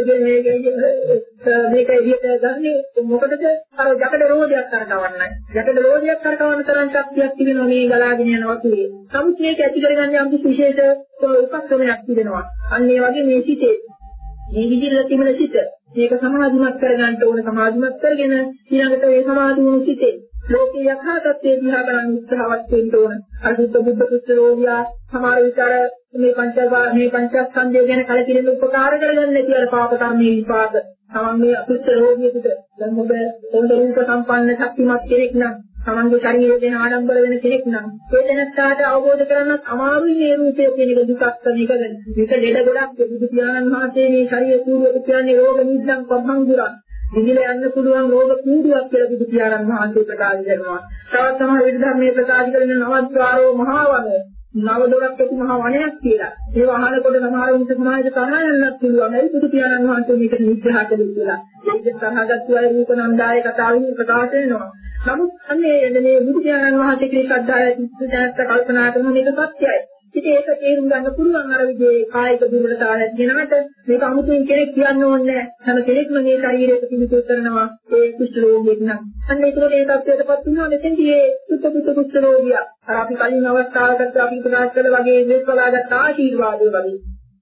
මේක එළියට ගන්නේ මොකටද? අර යකඩ රෝදයක් කරකවන්නයි. යකඩ රෝදයක් කරකවන්න තරම් ශක්තියක් තිබෙනවා මේ ගලාගෙන යන වතුරේ. නමුත් මේක ඇති කරගන්න යම් කිසි විශේෂ උපක්‍රමයක් තිබෙනවා. අන්න ඒ වගේ මේ සිටේ මේ විදිහට තිබෙන සිට මේක සමාධිමත් කරගන්න ඕන. සමාධිමත් කරගෙන ඊළඟට ඒ සමාධි වුණු සිටේ ලෝකයේ යථා තත්ත්වය දිහා බලන්න උත්සාහවත් වෙන්න ඕන. අසුද්ධ බුද්ධ කුසලෝවියා සමහර විචාර මේ පංචවා මේ පංචස්කන්ධය ගැන කලකිරෙන්න උපකාර කරගන්න නැති අර පාප කර්මයේ විපාක. තමන් මේ අසුද්ධ රෝගියෙකුට දැන් ඔබ හොඳ රූප සම්පන්න ශක්තිමත් කෙනෙක් නම් තමන්ගේ ශරීරය ගැන ආඩම්බර වෙන කෙනෙක් නම් ඒ දැනත්තාට අවබෝධ කරගන්නත් අමාරුයි මේ රූපය කියන එක දුකක් කරන එක ගැන. මේක ලෙඩ ගොඩක් බුදු පියාණන් වහන්සේ මේ ශරීර කූඩුවක කියන්නේ රෝග නිද්දම් පබ්බංගුරා දිවිල යන්න පුළුවන් රෝග කූඩුවක් කියලා බුදු පියාණන් වහන්සේ ප්‍රකාශ කරනවා. තවත් සමහර විට ධර්මයේ ප්‍රකාශ කරන නවද්වාරෝ මහා වන නව දොරක් ඇති මහා වනයක් කියලා. ඒ වහනකොට සමහර විට සමාජයට තරහ යන්නත් පුළුවන්. ඒ බුදු පියාණන් වහන්සේ මේක නිග්‍රහ කළේ කියලා. ඒක තරහගත් අය රූප නන්දායේ කතාවෙන් ප්‍රකාශ වෙනවා. නමුත් අන්නේ මේ බුදු පියාණන් වහන්සේ කියන ශ්‍රද්ධාය සිද්ධාර්ථ කල්පනා කරන මේක සත්‍යයි. ඉතින් ඒක තේරුම් ගන්න පුළුවන් අර විදිහේ කායික දුර්වලතාවය නැතිනකට මේක අමුතුවෙන් කෙනෙක් කියන්න ඕනේ නැහැ. හැම කෙනෙක්ම මේ ශරීරයට පිළිතුරු කරනවා ඒ කුෂ්ඨ රෝගියෙක් නම්. අන්න ඒකට ඒ තත්ත්වයටපත් වෙනවා. මෙතෙන්දී ඒ සුද්ධ බුද්ධ කුෂ්ඨ රෝගියා අර අපි කලින් අවස්ථාවකට අපි ප්‍රකාශ කළ වගේ මේකලාගත් ආශිර්වාදය වගේ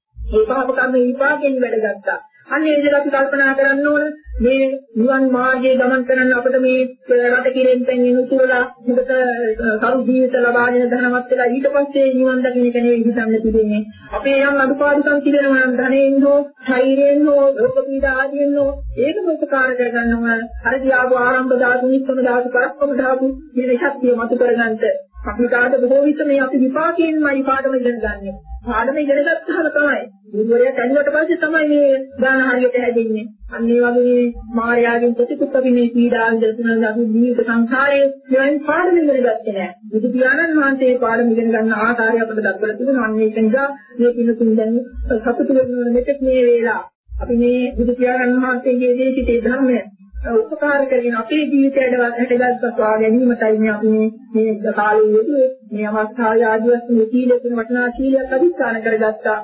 ඒ පාප කර්ම විපාකයෙන් වැඩගත්තා. අන්න ඒ විදිහට අපි කල්පනා කරන්න ඕන මේ නිවන් මාර්ගයේ ගමන් කරන අපිට මේ රට කිරෙන් තැන් ඉතුරුලා හොඳට කරු ජීවිත ලබාගෙන ධනවත් වෙලා ඊට පස්සේ නිවන් දකින්න එක නෙවෙයි හිතන්න තිබෙන්නේ. අපේ යම් අඩුපාඩුකම් තිබෙනවා නම් ධනෙන් හෝ ශරීරයෙන් හෝ රෝග පීඩා ආදියෙන් හෝ ඒකම උපකාර කරගන්න ඕන. අර දියාව ආරම්භ ධාතු නිස්සම ධාතු පරක්කම ධාතු මේ ශක්තිය මතු කරගන්නට අපි කාට බොහෝ විට මේ අපි විපාකයෙන්මයි පාඩම ඉගෙන ගන්න. පාඩම ඉගෙන ගත්තාම තමයි ගුරුවරයා කණුවට පස්සේ තමයි මේ දාන හරියට හැදෙන්නේ. අන්න ඒ වගේ මායාවෙන් ප්‍රතිපත්ති අපි මේ පීඩා ඉඳලා අපි ජීවිත සංසාරයේ මෙවන් පාඩම ඉගෙන ගත්තේ නැහැ. බුදු පියාණන් වහන්සේ පාඩම ඉගෙන ගන්න ආකාරය අපිට දක්වලා තිබුණා. අන්න ඒක නිසා මේ පිළිතුරු දැන් සතුටු වෙන මෙතෙක් මේ වේලා අපි මේ බුදු පියාණන් වහන්සේගේ දේශිතේ ධර්මය උපකාර කරගෙන අපේ ජීවිතයට හැටගත් ස්වා ගැනීමටයි මේ අපි මේ මේ කාලයේ යෙදුවේ. මේ අවස්ථාවේ ආදිවාසී මේ සීලයෙන් වටිනා සීලයක් අධිෂ්ඨාන කරගත්තා.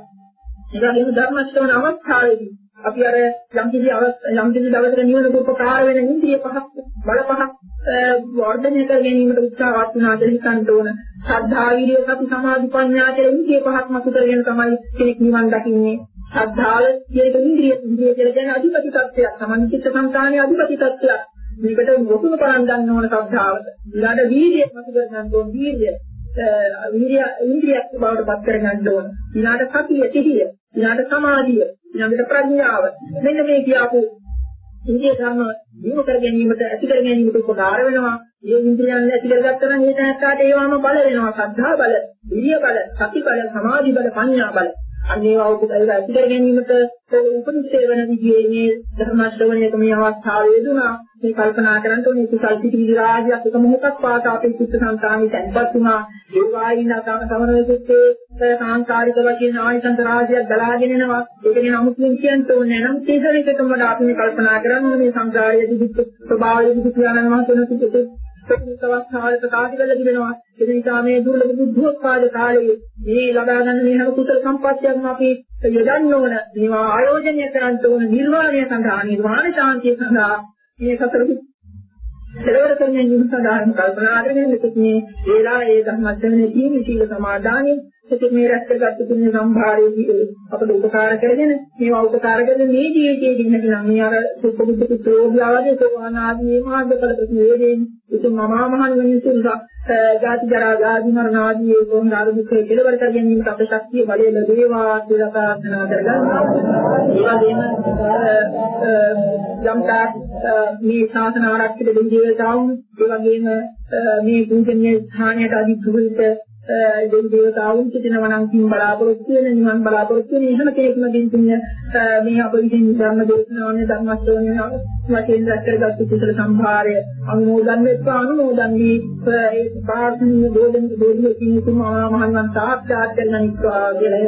ඒ වගේම ධර්ම ශ්‍රවණ අවස්ථාවේදී අපි අර යම් කිසි යම් කිසි දවසක නිවනට උපකාර වෙන ඉන්ද්‍රිය පහක් බල පහක් වර්ධනය කර ගැනීමට උත්සාහවත් වුණා කියලා හිතන්න ඕන. ශ්‍රද්ධා, විරිය, සති, සමාධි, ප්‍රඥා කියන ඉන්ද්‍රිය පහක් මතු කරගෙන තමයි කෙනෙක් නිවන් දකින්නේ. ශ්‍රද්ධාව කියන ඉන්ද්‍රිය ඉන්ද්‍රිය කියලා කියන අධිපති තත්ත්වයක්. සමන්විත සංකාණයේ අධිපති තත්ත්වයක්. මේකට ලොකුම පරන් ගන්න ඕන ශ්‍රද්ධාවට. ඊළඟ වීර්යය මතු කර ගන්න ඕන. වීර්යය වීර්ය ඉන්ද්‍රියක් බවට පත් කර ගන්න ඕන. ඊළඟ සතිය, සිහිය, ඊළඟ සමාධිය, ඊළඟ ප්‍රඥාව. මෙන්න මේ කියපු ඉන්ද්‍රිය ධර්ම දිනු කර ගැනීමට ඇති කර ගැනීමට උපකාර වෙනවා. මේ ඉන්ද්‍රියන් ඇති කරගත්තා නම් ඒ තැනට ඒවාම බල වෙනවා. ශ්‍රද්ධා බල, විරිය බල, සති බල, සමාධි බල, ප්‍රඥා බල. අන්නේවා උපත ඒක ඇති කර ගැනීමට උපනිෂේ වෙන විදිහේ මේ ධර්ම ශ්‍රවණයක මේ අවස්ථාවේ යෙදුණා. මේ කල්පනා කරන්න ඕනේ කුසල් පිටිවිලි රාජ්‍යයක් එක මොහොතක් පාස අපේ චිත්ත සංතානයේ තැන්පත් වුණා. ඒ වයින් අතම සමනෝචිත්තේ සාංකාරික වශයෙන් ආයතන රාජ්‍යයක් ගලාගෙන එනවා. ඒක නේ නමුත්ෙන් කියන්න ඕනේ නම් තේසරයකටම වඩා අපි මේ කල්පනා කරන්න ඕනේ මේ සංසාරයේ දුක් ස්වභාවය දුක් කියනන මහතුනට ප්‍රතිසවස් කාලේ ප්‍රකාශ කරලා තිබෙනවා. ඒ නිසා මේ දුර්ලභ බුද්ධෝත්පාද කාලයේ මේ ලබා ගන්න මේ හැම කුසල සම්පත්තියක්ම අපි යොදන්න ඕන. මේවා ආයෝජනය කරන්න ඕන නිර්වාණය සඳහා, නිර්වාණ ශාන්තිය සඳහා මේ සතර කෙලවර කරන නිම සඳහන් කල්පනා කරගෙන මෙතෙක්නේ වේලා ඒ ධර්මස්තවනේ තියෙන සීල සමාදානෙ එතෙක් මේ රැස් කරගත්තු පුණ්‍ය සම්භාරයේදී අපට උපකාර කරගෙන මේවා උපකාර කරගෙන මේ ජීවිතයේදී නැතිනම් මේ අර සුපුරුදු ප්‍රෝග්‍රාමයේ සෝවාන් ආදී මාර්ගඵල ප්‍රතිවේදයෙන් උතුම් මහා මහා නිවනිසුන්දා ජාති ජරා ව්‍යාධි මරණ ආදී ඒ වගේ ආරුදුකේ කෙලවර කර ගැනීමට අපේ ශක්තිය බලය ලැබේවා කියලා ප්‍රාර්ථනා කරගන්නවා. ඒ වගේම යම්තා මේ ශාසන ආරක්ෂිත දෙවියන්තාවුන් ඒ වගේම මේ පූජනීය ස්ථානයට අධිග්‍රහිත දෙවි දේවතාවුන් සිටිනවා නම් කිම් බලාපොරොත්තු වෙන නිවන් බලාපොරොත්තු වෙන එහෙම කෙනෙක්ම දින්තුන මේ අප විසින් ධර්ම දේශනාවේ ධර්මස්තවනේ වශයෙන් රැස් කරගත්තු කුසල සම්භාරය අනුමෝදන් වෙත්වා අනුමෝදන් වී ඒ ප්‍රාර්ථනීය දෝදෙන් දෝදියේ කිනුතුම මහණන් සාක්ෂාත් කරගනිත්වා කියලා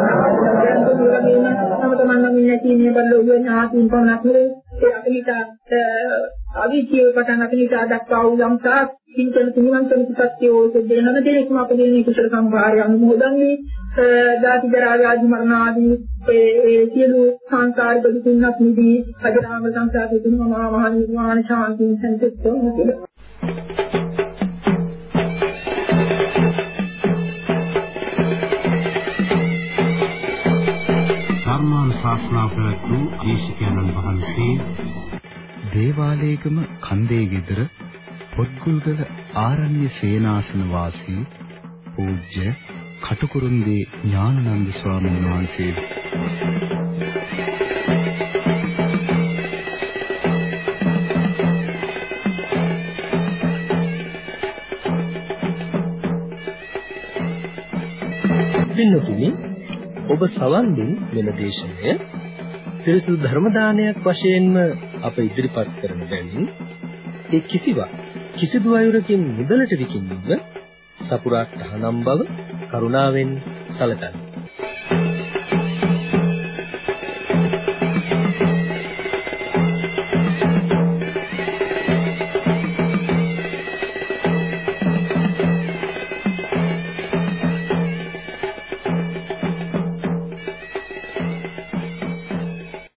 එනවා. තම තමන් නම් නැති මේ බල්ලෝ යන ආතුන් පවණක් නෙවේ ඒ අපිට අවිචිය පටන් අපිට දක්වා වූ යම් තාක් චින්තන තුනිවන් කරන සත්‍යෝ දෙන හැම දෙයක්ම අපේ මේ කුසල සම්භාරය අනුමෝදන් වී ජාති ජරා ව්‍යාධි මරණ ආදී ඒ සියලු සංසාරික දුකින්වත් නිදී අජරාම සංසාරේ තුන මහා මහ නිර්වාණ ශාන්තියෙන් සැනසෙත්වා කියලා.
ධර්මානුශාසනා ප්‍රවතු දේශකයන්න් වහන්සේ
දේවාලයේගම කන්දේ ගෙදර පොත්ගුල්ගල ආරණ්‍ය සේනාසන වාසී පූජ්‍ය කටුකුරුන්දී ඥානানন্দ ස්වාමීන් වහන්සේ
පින්නතුනි ඔබ සවන් දුන් මෙල දේශනය පිරිසුදු ධර්ම දානයක් වශයෙන්ම අප ඉදිරිපත් කරන බැවින් ඒ කිසිවක් කිසිදු අයුරකින් මුදලට විකිණීම සපුරා තහනම් බව කරුණාවෙන් සැලකන්න.